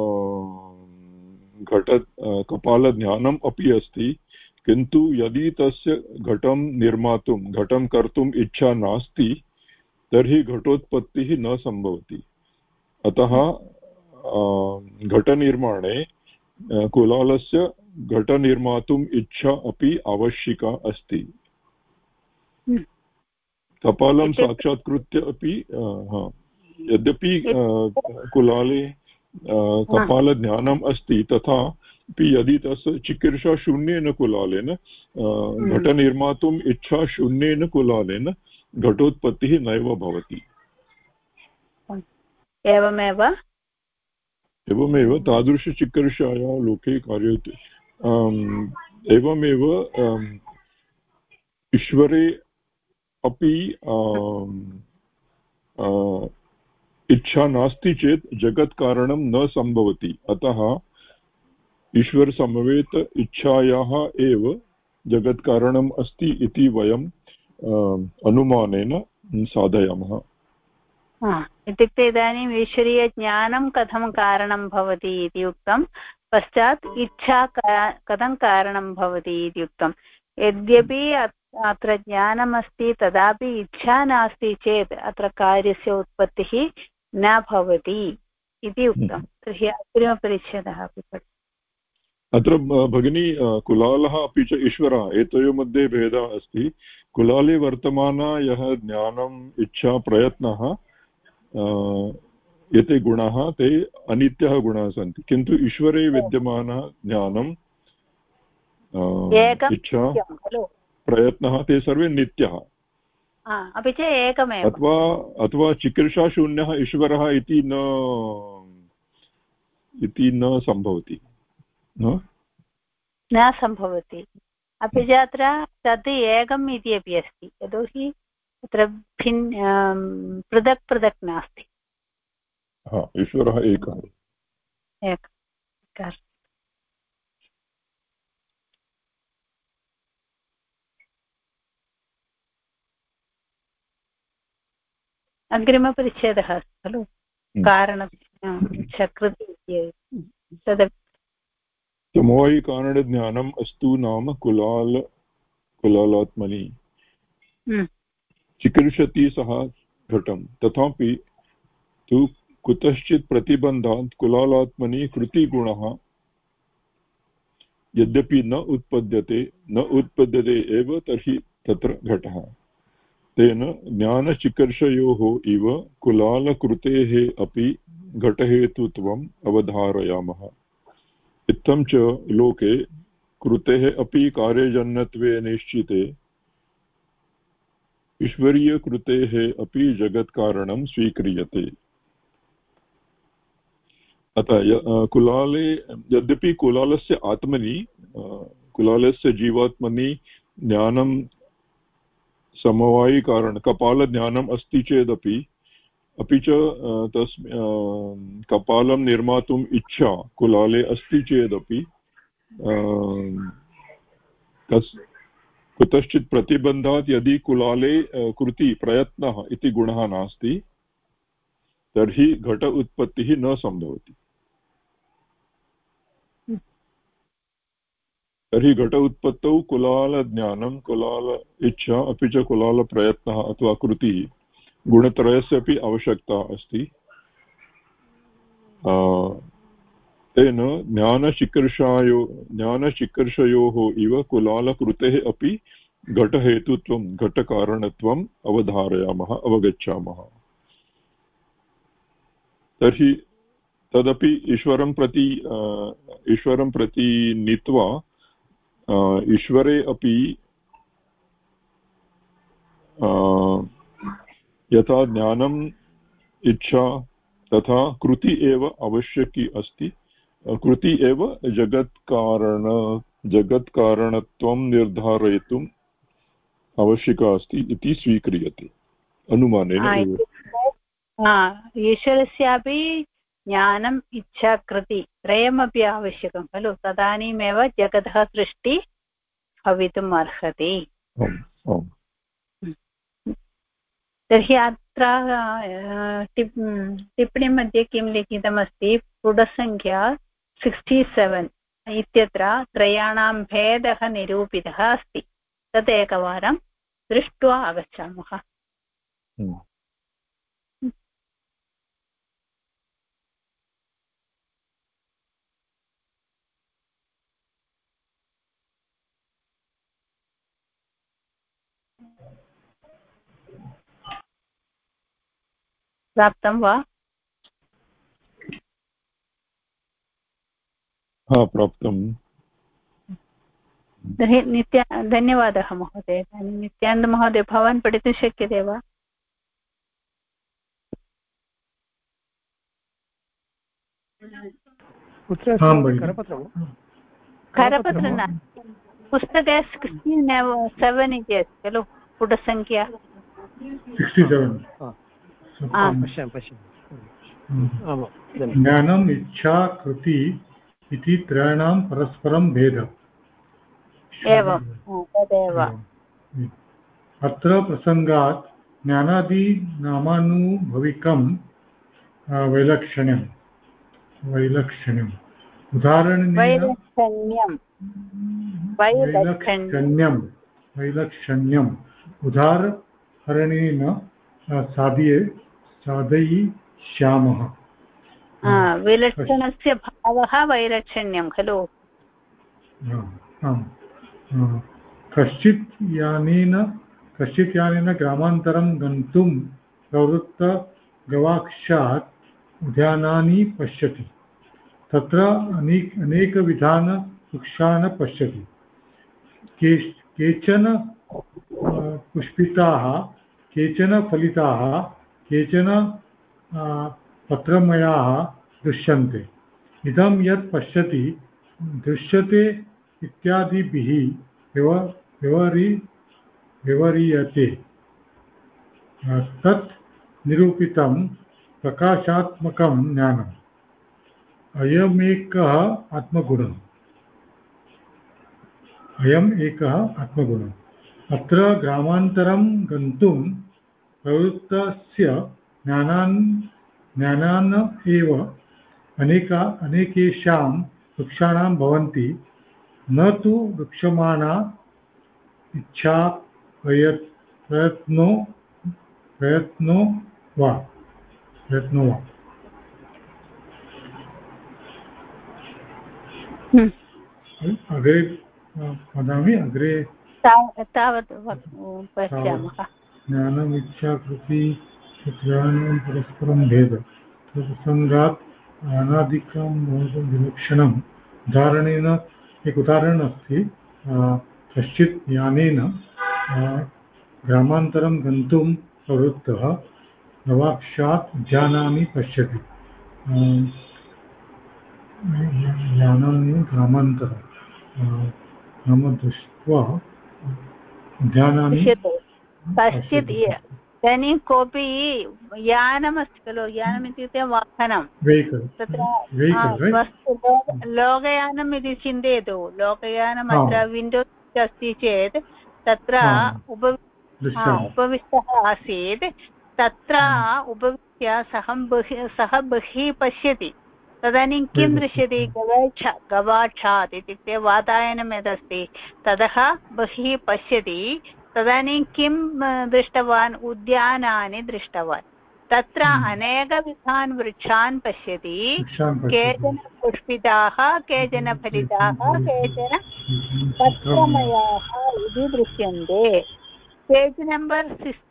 कपालज्ञानम् अपि अस्ति, किन्तु यदि तस्य घटं कर्तुम् इच्छा नास्ति तर्हि घटोत्पत्तिः न सम्भवति। अतः घटनिर्माणे कुलालस्य घटनिर्मातुम् इच्छा अपि आवश्यका अस्ति। कपालं साक्षात्कृत्य अपि यद्यपि कुलाले कपालज्ञानम् अस्ति, तथापि यदि तस्य चिकीर्षा शून्येन कुलालेन घटनिर्मातुम् इच्छा शून्येन कुलालेन घटोत्पत्तिः नैव भवति। एवमेव तादृशचिकीर्षाया लोके कार्यते। एवमेव ईश्वरे अपि इच्छा नास्ति चेत् जगत्कारणं न सम्भवति। अतः ईश्वरसमवेत इच्छायाः एव जगत्कारणम् अस्ति इति वयम् अनुमानेन साधयामः। इत्युक्ते इदानीम् ईश्वरीयज्ञानं कथं कारणं भवति इति उक्तं, पश्चात् इच्छा कथं कारणं भवति इति उक्तं। यद्यपि अत्र ज्ञानमस्ति तदापि इच्छा नास्ति चेत् अत्र कार्यस्य उत्पत्तिः न भवति इति उक्तं। तर्हि अग्रिमपरिच्छेदः अपि पठतु। अत्र भगिनी कुलालः अपि च ईश्वरः एतयोः मध्ये भेदः अस्ति। कुलाले वर्तमाना यः ज्ञानम् इच्छा प्रयत्नः एते गुणाः ते अनित्यः गुणाः सन्ति, किन्तु ईश्वरे विद्यमानः ज्ञानम् इच्छा प्रयत्नः ते सर्वे नित्यः। अपि च एकमेव अथवा चिकीर्षाशून्यः ईश्वरः इति न सम्भवति, न सम्भवति। अपि च अत्र तद् एकम् इति अपि अस्ति। यतोहि तत्र पृथक् पृथक् नास्ति। ईश्वरः एकः। अग्रिमपरिच्छेदः अस्ति खलु कारणकृति तदपि समवायिकारणज्ञानम् अस्तु नाम कुलालात्मनि चिकीर्षति सः घटं तथापि तु कुतश्चित् प्रतिबन्धात् कुलालात्मनि कृतिगुणः यद्यपि न उत्पद्यते एव तर्हि तत्र घटः। तेन ज्ञानचिकर्षयोः इव कुलालकृतेः अपि घटहेतुत्वम् अवधारयामः। इत्थं च लोके कृतेः अपि कार्यजन्यत्वे निश्चिते ईश्वरीयकृतेः अपि जगत्कारणं स्वीक्रियते। अतः कुलाले यद्यपि कुलालस्य आत्मनि कुलालस्य जीवात्मनि ज्ञानं समवायिकारण कपालज्ञानम् अस्ति चेदपि अपि च कपालं निर्मातुम् इच्छा कुलाले अस्ति चेदपि कुतश्चित् प्रतिबन्धात् यदि कुलाले कृति प्रयत्नः इति गुणः नास्ति तर्हि घट उत्पत्तिः न सम्भवति। तर्हि घट उत्पत्तौ कुलालज्ञानं कुलाल इच्छा अपि च कुलालप्रयत्नः अथवा कृतिः गुणत्रयस्य अपि आवश्यकता अस्ति। तेन ज्ञानचिकर्षयोः इव कुलालकृतेः अपि घटहेतुत्वं घटकारणत्वम् अवधारयामः अवगच्छामः। तर्हि तदपि ईश्वरं प्रति नीत्वा ईश्वरे अपि यथा ज्ञानम् इच्छा तथा कृति एव आवश्यकी अस्ति। कृति एव जगत्कारणत्वं निर्धारयितुम् आवश्यका अस्ति इति स्वीक्रियते अनुमानेन एव। ईश्वरस्यापि ज्ञानम् इच्छा कृति त्रयमपि आवश्यकं खलु तदानीमेव जगतः सृष्टिः भवितुम् अर्हति। तर्हि अत्र टिप्पणी मध्ये किं लिखितमस्ति पुटसङ्ख्या 67 इत्यत्र त्रयाणां भेदः निरूपितः अस्ति। तत् एकवारं दृष्ट्वा आगच्छामः। प्राप्तं वा? प्राप्तं। तर्हि धन्यवादः महोदय। नित्यानन्द महोदय भवान् पठितुं शक्यते वा? करपत्रं न पुस्तके 67 इति अस्ति खलु पुटसङ्ख्या 67। ज्ञानम् इच्छा कृति इति त्रयाणां परस्परं भेदः। एवं तदेव अत्र प्रसङ्गात् ज्ञानादिनामानुभविकं वैलक्षण्यम् उदाहरणेन वैलक्षण्यम् उदाहरणेन साधयिष्यामः। विलक्षणस्य भावः वैलक्षण्यं खलु। कश्चित् यानेन ग्रामान्तरं गन्तुं प्रवृत्त गवाक्षात् उद्यानानि पश्यति। तत्र अनेकविधान वृक्षान् पश्यति। केचन पुष्पिताः केचन फलिताः केचन पत्रमयाः दृश्यन्ते। इदं यत् पश्यति दृश्यते इत्यादिभिः व्यवह्रियते। तत् निरूपितं प्रकाशात्मकं ज्ञानम् अयम् एकः आत्मगुणः अत्र ग्रामान्तरं गन्तुं प्रवृत्तस्य ज्ञानान् एव अनेकेषां वृक्षाणां भवन्ति न तु वृक्षमाणा इच्छा प्रयत्नो वा अग्रे वदामि अग्रे तावत् पश्यामः ज्ञानम् इच्छाकृति परस्परं भेद तत्सङ्गात् अनादिकं विलक्षणम् उदाहरणेन एक उदाहरणम् अस्ति कश्चित् ज्ञानेन ग्रामान्तरं गन्तुं प्रवृत्तः नवाक्षात् उद्यानानि पश्यति यानानि ग्रामान्तरं नाम दृष्ट्वा उद्यानानि कश्चित् इदानीं कोऽपि यानमस्ति खलु यानम् इत्युक्ते वाहनं तत्र लोकयानम् इति चिन्तयतु लोकयानम् अत्र विण्डो अस्ति चेत् तत्र उपविष्टः आसीत् तत्र उपविश्य सः बहिः पश्यति तदानीं किं दृश्यते गवाक्षात् इत्युक्ते वातायनं यदस्ति ततः बहिः पश्यति तदानीं किं दृष्टवान् उद्यानानि दृष्टवान् तत्र अनेकविधान् वृक्षान् पश्यति केचन पुष्पिताः केचन फलिताः केचन पत्रमयाः इति दृश्यन्ते पेज् नम्बर्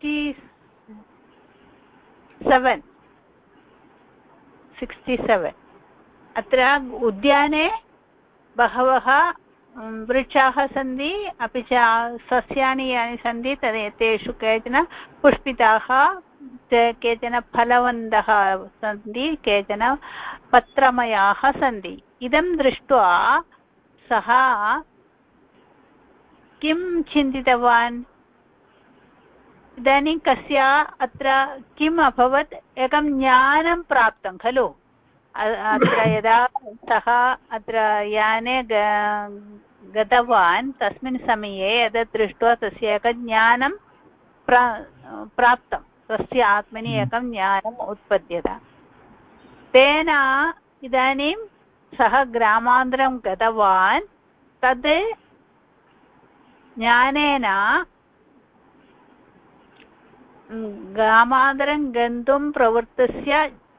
67 अत्र उद्याने बहवः वृक्षाः सन्ति अपि च सस्यानि यानि सन्ति तेषु केचन पुष्पिताः केचन फलवन्तः सन्ति केचन पत्रमयाः सन्ति इदं दृष्ट्वा सः किं चिन्तितवान् इदानीं कस्य अत्र किम् अभवत् एकं ज्ञानं प्राप्तं खलु अत्र यदा सः अत्र याने गतवान् तस्मिन् समये एतत् दृष्ट्वा तस्य एकं ज्ञानं प्राप्तं तस्य आत्मनि एकं ज्ञानम् उत्पद्यत तेन इदानीं सः ग्रामान्तरं गतवान् तद् ज्ञानेन ग्रामान्तरं गन्तुं प्रवृत्तस्य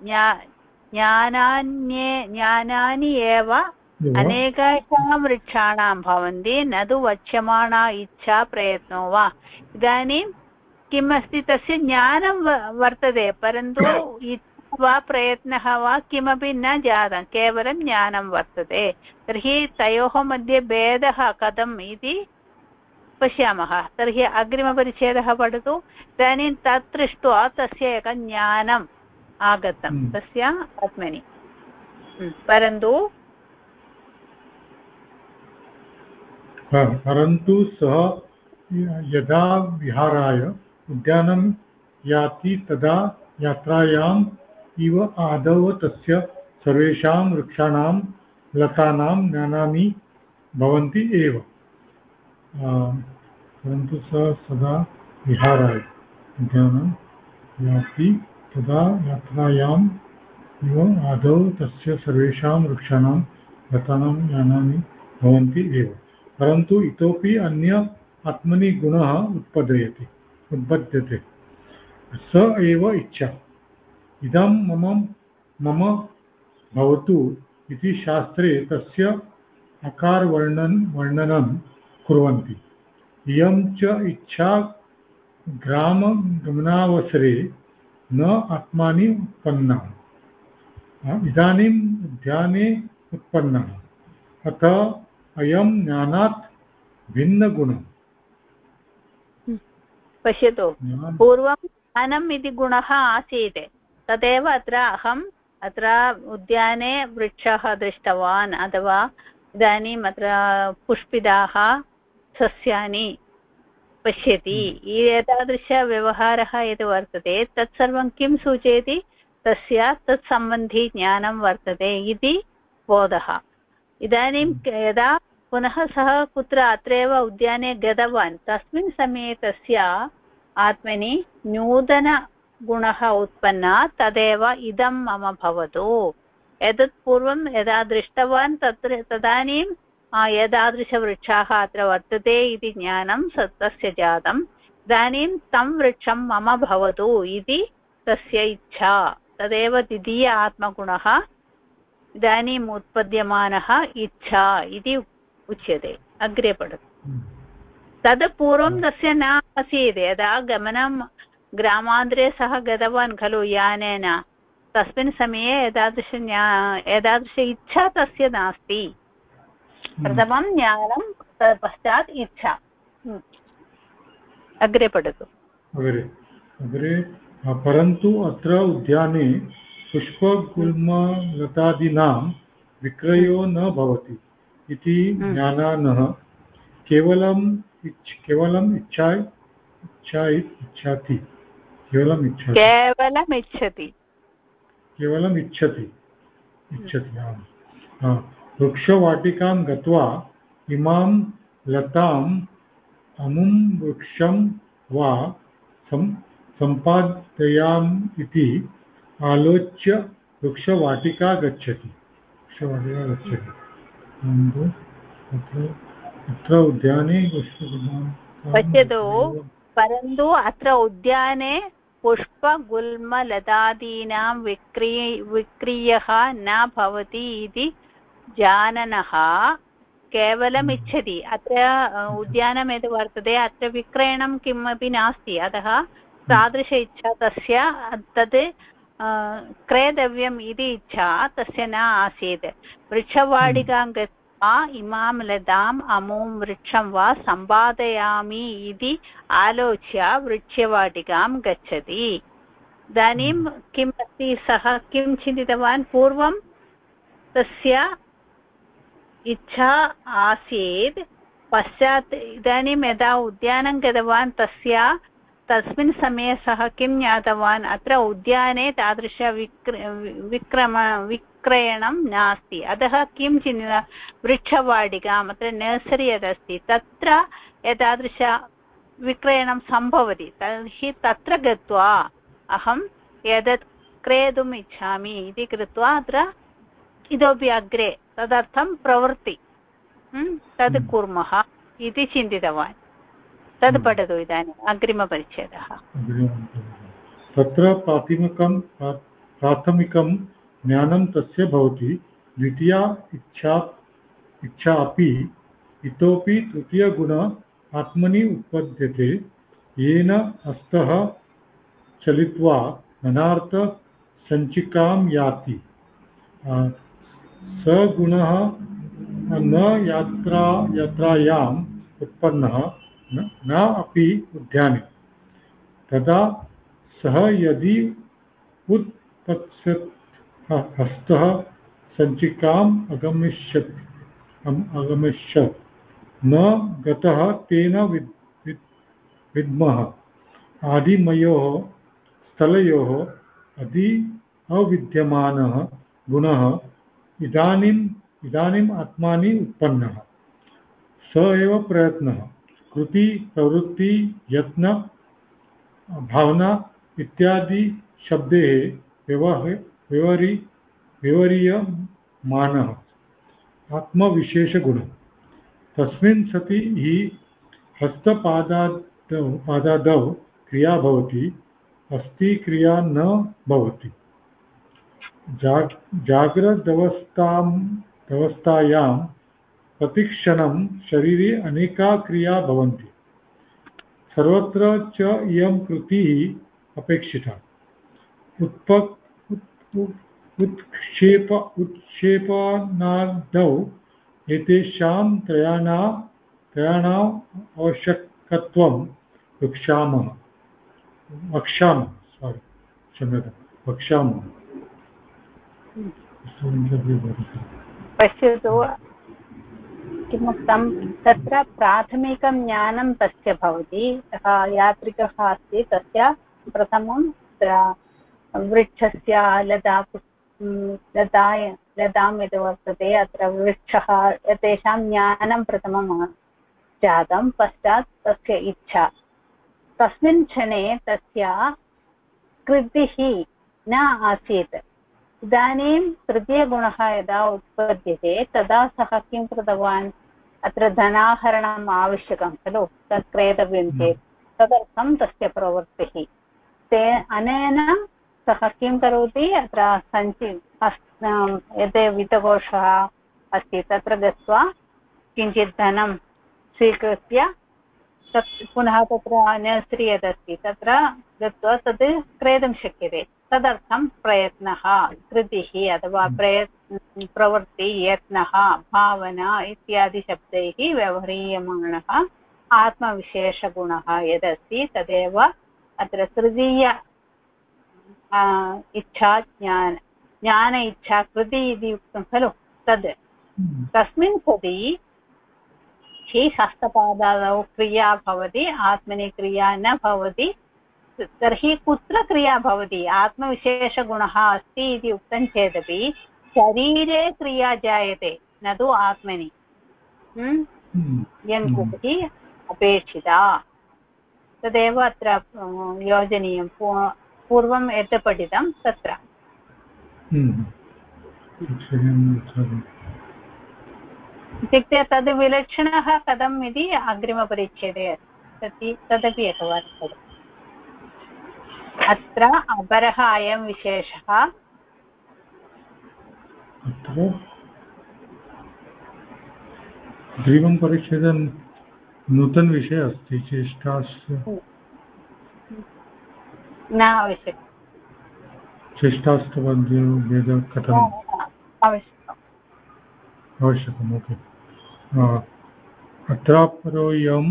ज्ञानानि एव अनेकासां वृक्षाणां भवन्ति न तु वक्ष्यमाणा इच्छा प्रयत्नो वा इदानीं किम् अस्ति तस्य ज्ञानं वर्तते परन्तु इच्छा वा प्रयत्नः वा किमपि न जातं केवलं ज्ञानं वर्तते तर्हि तयोः मध्ये भेदः कथम् इति पश्यामः तर्हि अग्रिमपरिच्छेदः पठतु इदानीं तत् दृष्ट्वा तस्य एकं ज्ञानम् आगतं तस्य आत्मनि परन्तु सः यदा विहाराय उद्यानं याति तदा यात्रायाम् इव आदौ तस्य सर्वेषां वृक्षाणां लतानां ज्ञानानि भवन्ति एव परन्तु सः सदा विहाराय उद्यानं याति तदा यात्रायाम् इव आदौ तस्य सर्वेषां वृक्षाणां लतानां ज्ञानानि भवन्ति एव परन्तु इतोपि अन्य आत्मनि गुणः उत्पद्यते स एव इच्छा इदं मम भवतु इति शास्त्रे तस्य आकारवर्णनं कुर्वन्ति इयं च इच्छा ग्रामगमनावसरे न आत्मानि उत्पन्ना इदानीम् उद्याने उत्पन्नः अतः अयं ज्ञानात् भिन्नगुणः पश्यतु पूर्वं ज्ञानम् इति गुणः आसीत् तदेव अत्र उद्याने वृक्षः दृष्टवान् अथवा इदानीम् अत्र पुष्पिताः सस्यानि पश्यति एतादृशव्यवहारः यद् वर्तते तत्सर्वं किं सूचयति तस्य तत्सम्बन्धी ज्ञानं वर्तते इति बोधः इदानीं यदा पुनः सः कुत्र अत्रैव उद्याने गतवान् तस्मिन् समये तस्य आत्मनि नूतनगुणः उत्पन्नः तदेव इदं मम भवतु एतत् पूर्वं यदा दृष्टवान् तदानीं एतादृशवृक्षाः अत्र वर्तते इति ज्ञानं तस्य जातम् इदानीं तं वृक्षं मम भवतु इति तस्य इच्छा तदेव द्वितीय आत्मगुणः इदानीम् उत्पद्यमानः इच्छा इति उच्यते अग्रे पठतु तद् पूर्वं तस्य न आसीत् यदा गमनं ग्रामान्तरे सः गतवान् खलु यानेन तस्मिन् समये एतादृश इच्छा तस्य नास्ति प्रथमं ज्ञानं पश्चात् इच्छा अग्रे पठतु अग्रे परन्तु अत्र उद्याने पुष्पगुल्मलतादीनां विक्रयो न भवति इति ज्ञानानः केवलम् इच्छति वृक्षवाटिकां गत्वा इमां लताम् अमुं वृक्षं वा सम्पादयाम इति आलोच्य वृक्षवाटिका गच्छति अत्र उद्याने पश्यतु परन्तु अत्र उद्याने पुष्पगुल्मलतादीनां विक्रियः न भवति इति जाननः केवलम् इच्छति अत्र उद्यानं यद् वर्तते अत्र विक्रयणं किमपि नास्ति अतः तादृश इच्छा तस्य तद् क्रेतव्यम् इति इच्छा तस्य न आसीत् वृक्षवाटिकां गत्वा इमां लताम् अमुं वृक्षं वा सम्पादयामि इति आलोच्य वृक्षवाटिकां गच्छति इदानीं किम् अस्ति सः किं चिन्तितवान् पूर्वं तस्य इच्छा आसीत् पश्चात् इदानीं यदा उद्यानं गतवान् तस्मिन् समये सः किं ज्ञातवान् अत्र उद्याने तादृश विक्रयणं नास्ति अतः किं चिन्ता वृक्षवाटिकाम् अत्र नर्सरी यदस्ति तत्र एतादृश विक्रयणं सम्भवति तर्हि तत्र गत्वा अहम् एतत् क्रेतुम् इच्छामि इति कृत्वा अत्र इतोपि अग्रे तदर्थं प्रवृत्ति तद् कुर्मः इति चिन्तितवान् तद् पठतु इदानीम् अग्रिमपरिच्छेदः तत्र प्राथमिकं ज्ञानं तस्य भवति द्वितीया इच्छा अपि इतोपि तृतीयगुण आत्मनि उत्पद्यते येन हस्तः चलित्वा नानार्थसञ्चिकां याति स गुणः न यात्रायाम् उत्पन्नः न अपि उद्याने तदा सः यदि उत्पत्स्यत् हस्तः सञ्चिकाम् अगमिष्यत् न गतः तेन विद्मः आदिमयोः स्थलयोः अविद्यमानः गुणः इदानीम् आत्मानि उत्पन्नः स एव प्रयत्नः कृति प्रवृत्ति यत्न भावना इत्यादि शब्दैः विवरीयमानः आत्मविशेषगुणः तस्मिन् सति हि हस्तपादादौ क्रिया भवति अस्ति क्रिया न भवति जाग्रदवस्थायां प्रतिक्षणं शरीरे अनेका क्रिया भवन्ति सर्वत्र च इयं कृतिः अपेक्षिता उत्क्षेपणादौ एतेषां त्रयाणाम् आवश्यकत्वं वक्ष्यामः पश्यतु किमुक्तं तत्र प्राथमिकं ज्ञानं तस्य भवति। यात्रिकः अस्ति तस्य प्रथमं वृक्षस्य लतां यद् वर्तते अत्र वृक्षः एतेषां ज्ञानं प्रथमं जातं। पश्चात् तस्य इच्छा। तस्मिन् क्षणे तस्य कृतिः न आसीत्। इदानीं तृतीयगुणः यदा उत्पद्यते तदा सः किं कृतवान्, अत्र धनाहरणम् आवश्यकं खलु, तत् क्रेतव्यं चेत् तदर्थं तस्य प्रवृत्तिः। ते अनेन सः किं करोति, अत्र सञ्चि यत् वित्तकोशः अस्ति तत्र गत्वा किञ्चित् धनं स्वीकृत्य तत् पुनः तत्र नर्सरी यदस्ति तत्र गत्वा तत् क्रेतुं शक्यते। तदर्थं प्रयत्नः, कृतिः अथवा प्रवृत्ति, यत्नः, भावना इत्यादि शब्दैः व्यवह्रियमाणः आत्मविशेषगुणः यदस्ति तदेव अत्र तृतीय इच्छा ज्ञान इच्छा कृति इति उक्तं खलु। तद् तस्मिन् सति हि हस्तपादादौ क्रिया भवति, आत्मनि क्रिया न भवति। तर्हि कुत्र क्रिया भवति, आत्मविशेषगुणः अस्ति इति उक्तं चेदपि शरीरे क्रिया जायते, न तु आत्मनि। यन्कृतिः अपेक्षिता, तदेव अत्र योजनीयं। पूर्वं यत् पठितं तत्र इत्युक्ते तद् विलक्षणः कथम् इति अग्रिमपरिच्छेदे अस्ति, तदपि एकवारं पठतु। अत्र अपरः अयं विशेषः अग्रिमं परिच्छेदं नूतनविषयः अस्ति, चेष्टास्य न आवश्यकम्। चेष्टास्तवभेदकथनम् आवश्यकम्। ओके, अत्रापरोऽयं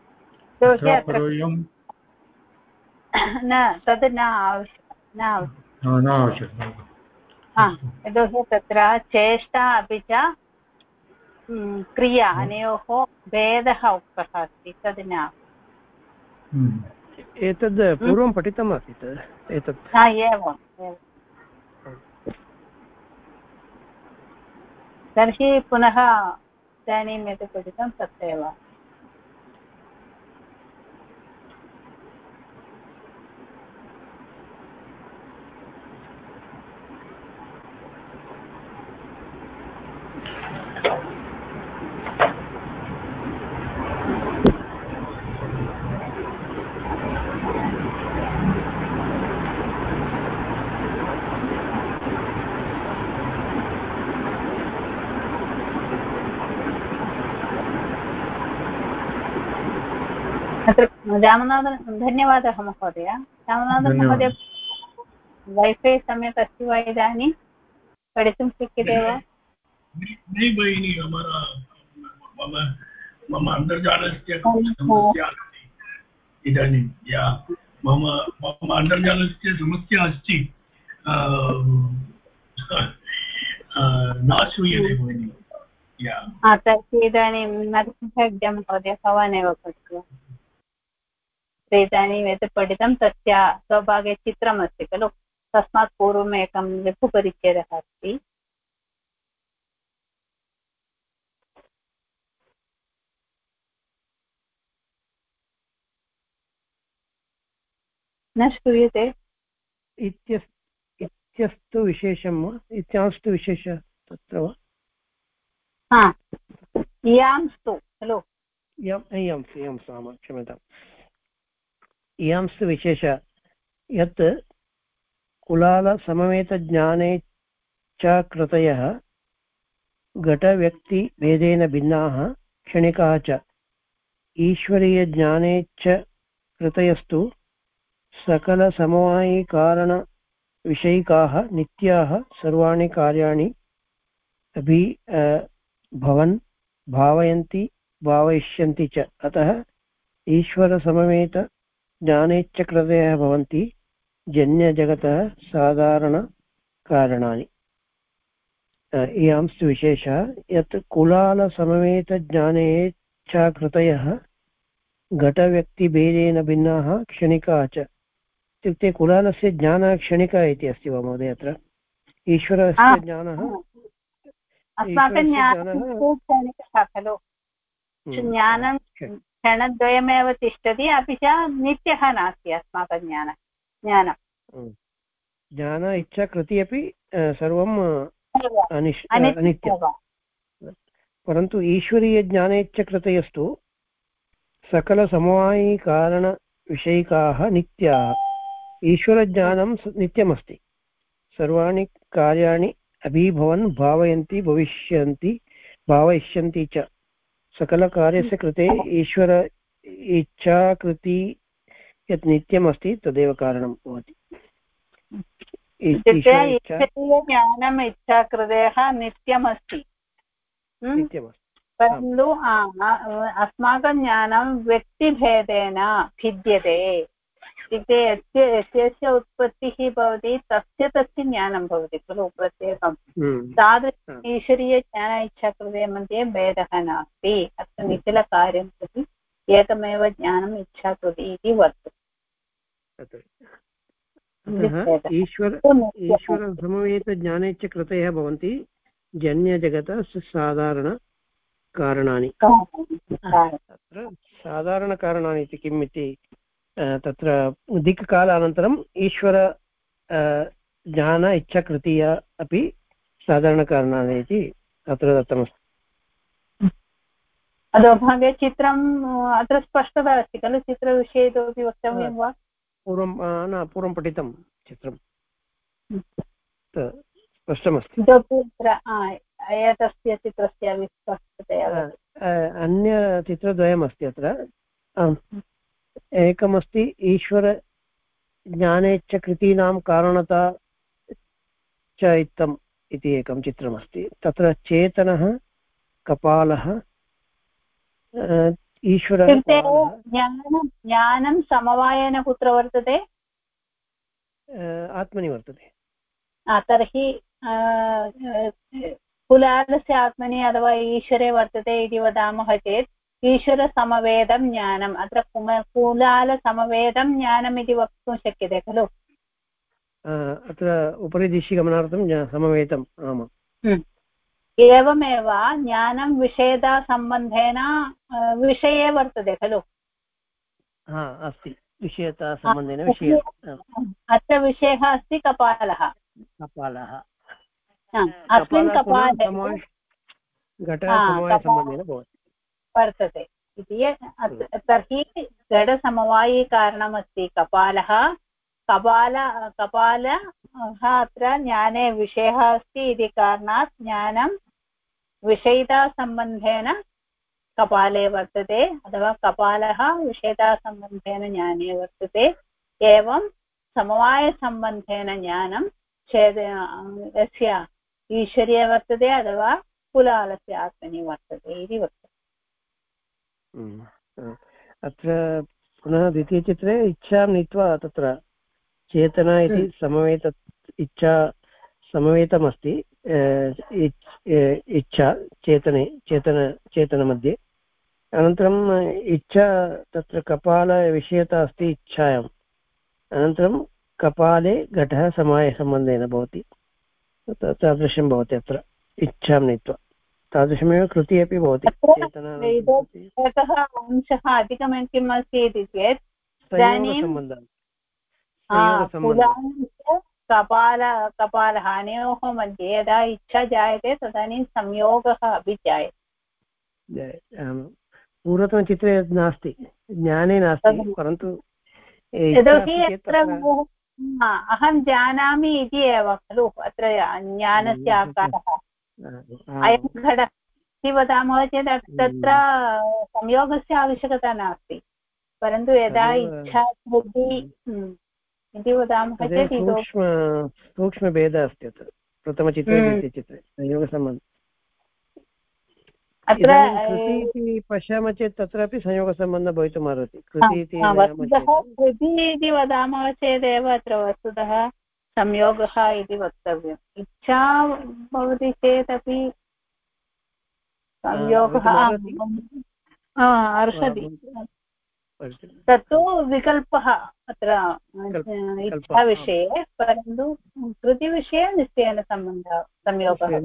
न, तद् न आवश्यकं, न आवश्यकं। यतोहि तत्र चेष्टा अपि च क्रिया अनयोः भेदः उक्तः अस्ति, तद् न। एतद् पूर्वं पठितमासीत् एतत्। एवं तर्हि पुनः इदानीं यत् पठितं तथैव। अत्र रामनाथन्, धन्यवादः महोदय। रामनाथन् महोदय, वैफै सम्यक् अस्ति वा इदानीं, पठितुं शक्यते वा? नहीं भगिनी, मम अन्तर्जालस्य समस्या अस्ति इदानीं। मम अन्तर्जालस्य समस्या अस्ति, न श्रूयते भगिनी। तर्हि इदानीं नरसिंहहेग्डे महोदय भवान् एव पठतु। इदानीं यत् पठितं तस्य स्वभागे चित्रमस्ति खलु, तस्मात् पूर्वम् एकं लघुपरिच्छेदः अस्ति। न श्रूयते इत्यस्तु विशेषं वा, इत्यांस्तु विशेषः तत्र वा? इयांस्तु खलु, इयं क्षम्यताम्। इयांस्तु विशेष यत् कुलालसमवेतज्ञाने च कृतयः घटव्यक्तिभेदेन भिन्नाः क्षणिकाः च, ईश्वरीयज्ञाने च कृतयस्तु सकलसमवायिकारणविषयिकाः नित्याः सर्वाणि कार्याणि भवन् भावयन्ति भावयिष्यन्ति च। अतः ईश्वरसमवेतज्ञानेच्च कृतयः भवन्ति जन्यजगतः साधारणकारणानि। इयांस्तु विशेषः यत् कुलालसमवेतज्ञानेच्छाकृतयः घटव्यक्तिभेदेन भिन्नाः क्षणिका च। इत्युक्ते कुलालस्य ज्ञानः क्षणिका इति अस्ति वा महोदय? अत्र ईश्वरस्य ज्ञानः अस्माकं ज्ञानं खलु ज्ञानं क्षणद्वयमेव तिष्ठति, अपि च नित्यः नास्ति अस्माकं ज्ञानं। ज्ञान इच्छा कृति अपि सर्वं अनित्यं, परन्तु ईश्वरीयज्ञानेच्छकृतयस्तु सकलसमवायिकारणविषयिकाः नित्याः। ईश्वरज्ञानं नित्यमस्ति, सर्वाणि कार्याणि अभिभवन् भावयन्ति भविष्यन्ति भावयिष्यन्ति च। सकलकार्यस्य कृते ईश्वर इच्छाकृति यत् नित्यमस्ति तदेव कारणं भवति। ज्ञानम् इच्छाकृतयः नित्यमस्ति, परन्तु अस्माकं ज्ञानं व्यक्तिभेदेन भिद्यते। इत्युक्ते यस्य उत्पत्तिः भवति तस्य ज्ञानं भवति खलु प्रत्येकं। तादृश ईश्वरीयज्ञान इच्छाकृते मध्ये भेदः नास्ति। अत्र निखिलकार्यं प्रति एकमेव ज्ञानम् इच्छाकृति इति वर्तते। ईश्वरसमवेतज्ञानेच्छकृतयः भवन्ति जन्यजगतः साधारणकारणानि। अत्र साधारणकारणानि इति किम् इति तत्र दिक्कालानन्तरम् ईश्वर ज्ञान इच्छाकृतीय अपि साधारणकारणानि इति अत्र दत्तमस्ति। अधोभागे चित्रम् अत्र स्पष्टता अस्ति खलु? चित्रविषये इतोपि वक्तव्यं वा? पूर्वं पठितं चित्रं स्पष्टमस्ति। एतस्य चित्रस्य विस्पष्टतया अन्यचित्रद्वयमस्ति अत्र। एकमस्ति ईश्वरज्ञानेच्छकृतीनां कारणता च इत्थम् इति एकं चित्रमस्ति। तत्र चेतनः कपालः ईश्वरः। ज्ञानं समवायेन कुत्र वर्तते? आत्मनि वर्तते। तर्हि कुलालस्य आत्मनि अथवा ईश्वरे वर्तते इति वदामः चेत् ईश्वरसमवेदं ज्ञानम्, अत्र कुलालसमवेदं ज्ञानम् इति वक्तुं शक्यते खलु? अत्र उपरि दिशि गमनार्थं समवेतम्। आमाम्, एवमेव ज्ञानं विषयतासम्बन्धेन विषये वर्तते खलु? अस्ति, विषयतासम्बन्धेन विषये। अत्र विषयः अस्ति कपालः। अस्मिन् कपाले घटसमवायसम्बन्धेन वर्तते इति। तर्हि घटसमवायिकारणमस्ति कपालः। कपालः अत्र ज्ञाने विषयः अस्ति इति कारणात् ज्ञानं विषयितासम्बन्धेन कपाले वर्तते, अथवा कपालः विषयितासम्बन्धेन ज्ञाने वर्तते। एवं समवायसम्बन्धेन ज्ञानं यस्य ईश्वर्ये वर्तते अथवा कुलालस्य आत्मनि वर्तते इति वक्तव्यम्। अत्र पुनः द्वितीयचित्रे इच्छां नीत्वा तत्र चेतना इति समवेत इच्छा समवेतमस्ति। इच्छा चेतनमध्ये। अनन्तरम् इच्छा तत्र कपालविषयता अस्ति इच्छायाम्। अनन्तरं कपाले घटः समवायसम्बन्धेन भवति। तादृशं भवति अत्र इच्छां नीत्वा। तादृशमेव कृतिः अपि भवति। एकः अंशः अधिकं किम् अस्ति इति चेत् कपालः अनयोः मध्ये यदा इच्छा जायते तदानीं संयोगः अपि जायते। पूर्वतनचित्रे नास्ति, ज्ञाने नास्ति, परन्तु यतोहि अत्र अहं जानामि इति एव खलु अत्र ज्ञानस्य आकारः। अयं घटः इति वदामः चेत् तत्र संयोगस्य आवश्यकता नास्ति, परन्तु यदा इच्छा इति वदामः चेत् सूक्ष्मभेदः अस्ति अत्र प्रथमचित्रे द्वितीयचित्रे संयोगसम्बन्धः। अत्र कृति पश्यामः चेत् तत्रापि संयोगसम्बन्धः भवितुम् अर्हति। कृति इति वदामः चेदेव अत्र वस्तुतः संयोगः इति वक्तव्यम् इच्छा भवति चेदपि संयोगः अर्हति तत्तु विकल्पः अत्र इच्छाविषये परन्तु कृतिविषये निश्चयेन संयोगः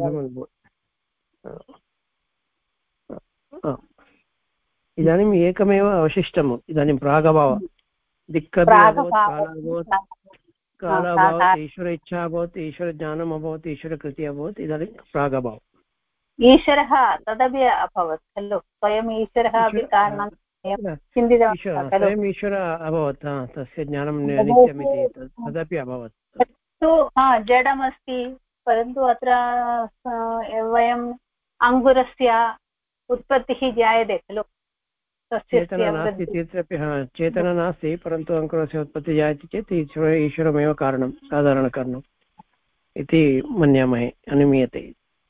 इदानीम् एकमेव अवशिष्टम् इदानीं प्रागभावः दिक्कपि अभवत् कालाभावत् ईश्वर इच्छा अभवत् ईश्वरज्ञानम् अभवत् ईश्वरकृतिः अभवत् इदानीं प्रागभावः ईश्वरः तदपि अभवत् खलु स्वयम् ईश्वरः अपि कारणं स्वयम् ईश्वर अभवत् तस्य ज्ञानं नित्यमिति तदपि अभवत् तु जडमस्ति परन्तु अत्र वयम् अङ्गुरस्य उत्पत्तिः जायते खलु चेतना नास्ति चेदपि चेतना नास्ति परन्तु अङ्कुरस्य उत्पत्तिः जायते चेत् ईश्वरमेव कारणं साधारणकारणम् इति मन्यामहे अनुमीयते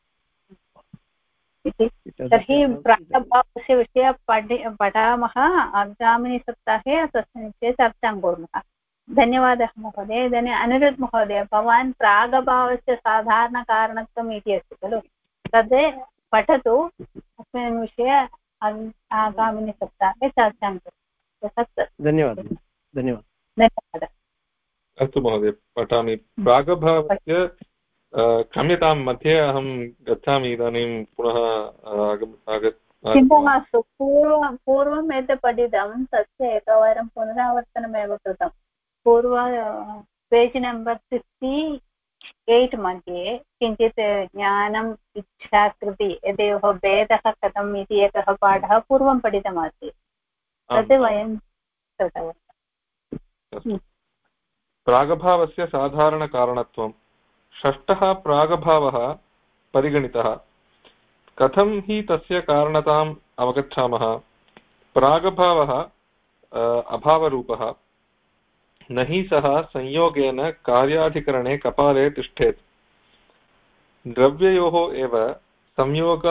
तर्हि प्रागभावस्य विषये पठामः आगामिनि सप्ताहे तस्मिन् विषये चर्चां कुर्मः धन्यवादः महोदय इदानीम् अनिरुद्ध महोदय भवान् प्रागभावस्य साधारणकारणत्वम् इति अस्ति खलु तद् पठतु अस्मिन् विषये आगामिनि सप्ताहे चर्चां कुर्मः धन्यवादः धन्यवादः अस्तु महोदय पठामि प्रागभावस्य क्षम्यतां मध्ये अहं गच्छामि इदानीं पुनः चिन्ता मास्तु पूर्वम् एतत् पठितं तस्य एकवारं पुनरावर्तनमेव कृतं पूर्व पेज् नम्बर् 58 मध्ये किञ्चित् ज्ञानम् इच्छा कृति एतयोः भेदः कथम् इति एकः पाठः पूर्वं पठितमासीत् तद् वयं कृतवन्तः प्रागभावस्य साधारणकारणत्वं षष्ठः प्रागभावः परिगणितः कथं हि तस्य कारणताम् अवगच्छामः प्रागभावः अभावरूपः न हि सः संयोगेन कार्याधिकरणे कपाले तिष्ठेत् द्रव्ययोः एव संयोग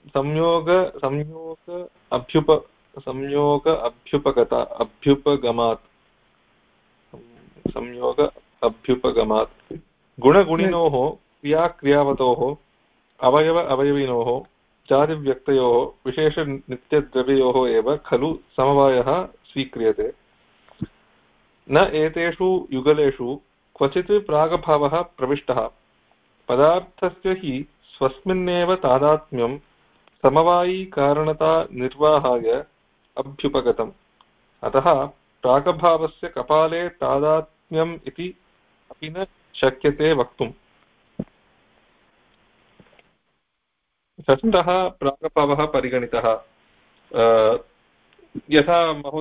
अभ्युपगमात् गुणगुणिनोः क्रियाक्रियावतोः अवयव अवयविनोः जातिव्यक्तयोः विशेषनित्यद्रव्ययोः एव खलु समवायः स्वीक्रियते न एतेषु युगलेषु क्वचित् प्रागभावः प्रविष्टः पदार्थस्य हि स्वस्मिन्नेव तादात्म्यं समवायिकारणता निर्वाहाय अभ्युपगतम् अतः प्रागभावस्य कपाले तादात्म्यम् इति अपि न शक्यते वक्तुम् षष्ठः प्रागभावः परिगणितः यथा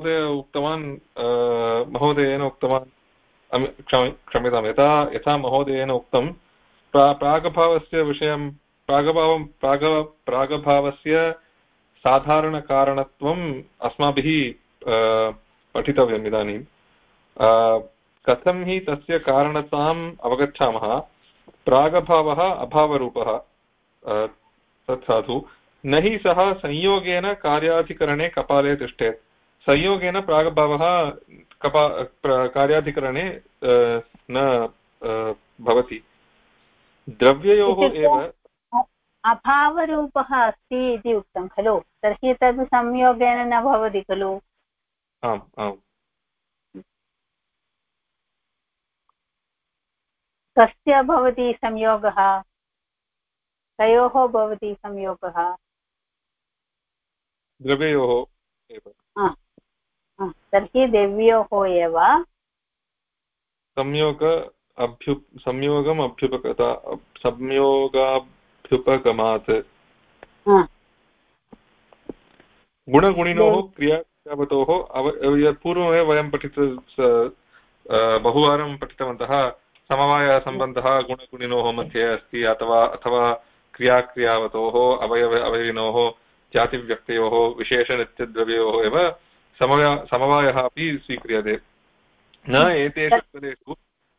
महोदयेन उक्तवान् क्षम्यतां यथा महोदयेन उक्तं प्रागभावस्य विषयं प्रागभावस्य साधारणकारणत्वम् अस्माभिः पठितव्यम् इदानीं कथं हि तस्य कारणताम् अवगच्छामः प्रागभावः अभावरूपः तत् साधु न हि सः संयोगेन कार्याधिकरणे कपाले तिष्ठेत् संयोगेन प्रागभावः कार्याधिकरणे न भवति द्रव्ययोः एव अभावरूपः अस्ति इति उक्तं खलु तर्हि तद् संयोगेन न भवति खलु आम् आम् कस्य भवति संयोगः तयोः भवति संयोगः द्रव्ययोः एव तर्हि द्रव्ययोः एव संयोगाभ्युपगमात् गुणगुणिनोः क्रियावतोः पूर्वमेव वयं बहुवारं पठितवन्तः समवायसम्बन्धः गुणगुणिनोः मध्ये अस्ति अथवा क्रियाक्रियावतोः अवयविनोः जातिव्यक्तयोः विशेषनित्यद्रव्ययोः एव समवायः अपि स्वीक्रियते न एतेषु स्थलेषु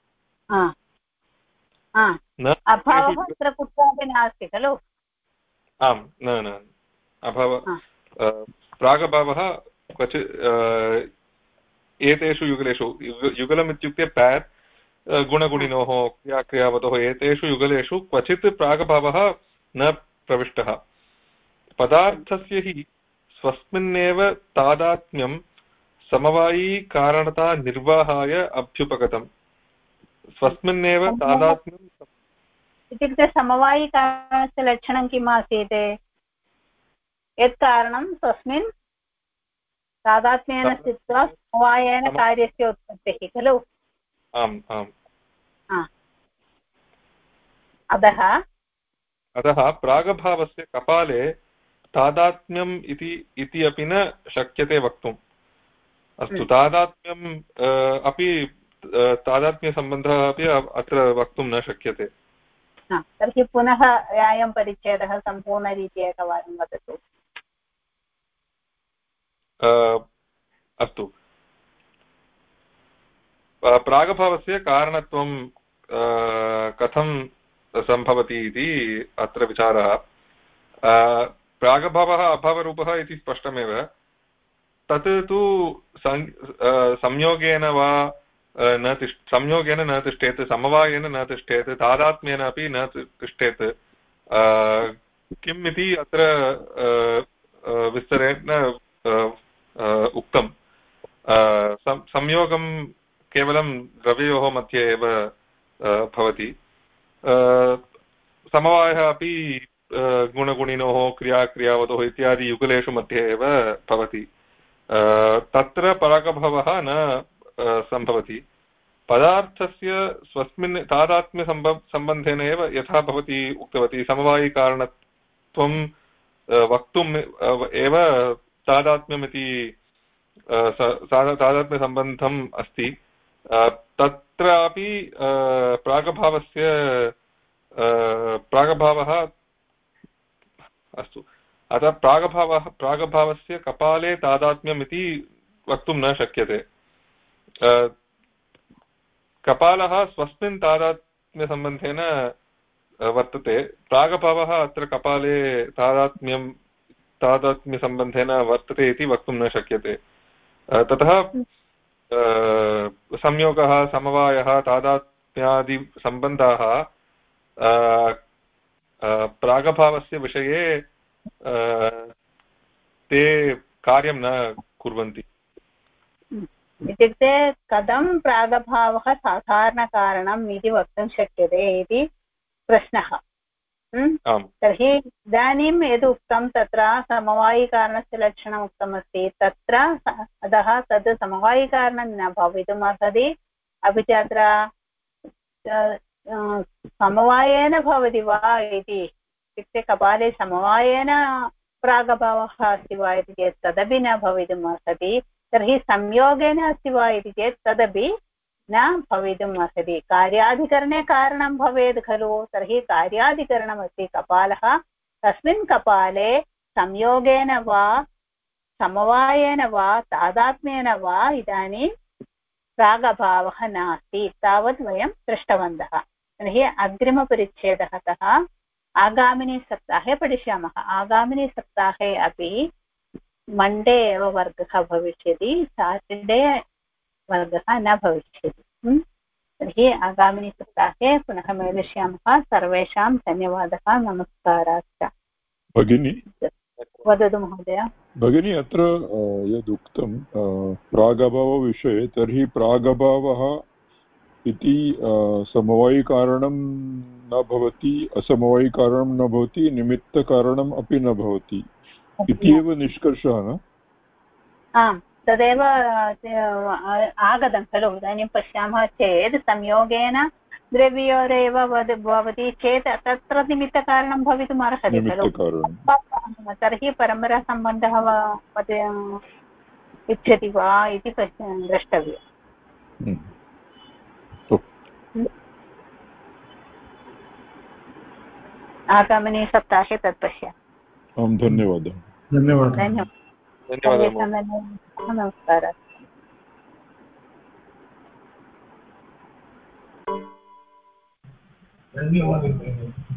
अभावः अत्र कुत्रापि नास्ति खलु आम् न अभाव प्रागभावः क्वचित् एतेषु युगलेषु युगलम् इत्युक्ते पेर् गुणगुणिनोः क्रियाक्रियावतोः एतेषु युगलेषु क्वचित् प्रागभावः न प्रविष्टः। पदार्थस्य हि स्वस्मिन्नेव तादात्म्यं समवायीकारणता निर्वाहाय अभ्युपगतम्। स्वस्मिन्नेव तादात्म्यं इत्युक्ते समवायिकारणस्य लक्षणं किम् आसीत्? यत् कारणं स्वस्मिन् तादात्म्येन स्थित्वा समवायेन कार्यस्य उत्पत्तिः खलु। आम् आम्। अतः प्रागभावस्य कपाले तादात्म्यम् इति अपि न शक्यते वक्तुम्। अस्तु, तादात्म्यम् अपि तादात्म्यसम्बन्धः अपि अत्र वक्तुं न शक्यते। तर्हि पुनः अयं परिच्छेदः सम्पूर्णरीत्या एकवारं वदतु। अस्तु, प्रागभावस्य कारणत्वं कथं सम्भवति इति अत्र विचारः। प्रागभावः अभावरूपः इति स्पष्टमेव। तत् तु संयोगेन वा संयोगेन न तिष्ठेत्, समवायेन न तिष्ठेत्, तादात्म्येन अपि न तिष्ठेत्। किम् इति अत्र विस्तरेण उक्तं। संयोगं केवलं द्रव्ययोः मध्ये एव भवति। समवायः अपि गुणगुणिनोः क्रियाक्रियावतोः इत्यादि युगलेषु मध्ये एव भवति। तत्र प्रागभावः न सम्भवति। पदार्थस्य स्वस्मिन् तादात्म्यसम्बन्धेन एव यथा भवती उक्तवती समवायिकारणत्वं वक्तुम् एव तादात्म्यमिति तादात्म्यसम्बन्धम् अस्ति। तत्रापि प्रागभावः अस्तु। अतः प्रागभावस्य कपाले तादात्म्यम् इति वक्तुं न शक्यते। कपालः स्वस्मिन् तादात्म्यसम्बन्धेन वर्तते। प्रागभावः अत्र कपाले तादात्म्यसम्बन्धेन वर्तते इति वक्तुं न शक्यते। ततः संयोगः, समवायः, तादात्म्यादिसम्बन्धाः प्रागभावस्य विषये ते कार्यं न कुर्वन्ति। इत्युक्ते कथं प्रागभावः साधारणकारणम् इति वक्तुं शक्यते इति प्रश्नः। तर्हि इदानीं यद् उक्तं तत्र समवायिकारणस्य लक्षणम् उक्तमस्ति तत्र, अतः तद् समवायिकारणं न भवितुम् अर्हति। अपि च अत्र समवायेन भवति वा इति, इत्युक्ते कपाले समवायेन प्रागभावः अस्ति वा इति चेत् तदपि न भवितुम् अर्हति। तर्हि संयोगेन अस्ति वा इति चेत् तदपि न भवितुम् अर्हति। कार्याधिकरणे कारणं भवेत् खलु। तर्हि कार्याधिकरणमस्ति कपालः। तस्मिन् कपाले संयोगेन वा समवायेन वा तादात्म्येन वा इदानीं प्रागभावः नास्ति। तावत् वयं दृष्टवन्तः। तर्हि अग्रिमपरिच्छेदतः आगामिनि सप्ताहे पठिष्यामः। आगामिनि सप्ताहे अपि मण्डे एव वर्गः भविष्यति, साटर्डे वर्गः न भविष्यति। तर्हि आगामिनि सप्ताहे पुनः मेलिष्यामः। सर्वेषां धन्यवादः, नमस्काराः। भगिनी वदतु महोदय। भगिनी, अत्र यदुक्तं प्रागभावविषये, तर्हि प्रागभावः इति समवायिकारणं न भवति, असमवायिकारणं न भवति, निमित्तकारणम् अपि न भवति इत्येव निष्कर्षः न? आम्, तदेव आगतं खलु। इदानीं पश्यामः चेत् संयोगेन द्रव्ययोरेव भवति चेत् तत्र निमित्तकारणं भवितुम् अर्हति खलु। तर्हि परम्परासम्बन्धः इच्छति वा इति द्रष्टव्यम्। आगामिनि सप्ताहे तत् पश्यामः। आं, धन्यवादः। नमस्कारः। धन्यवादः।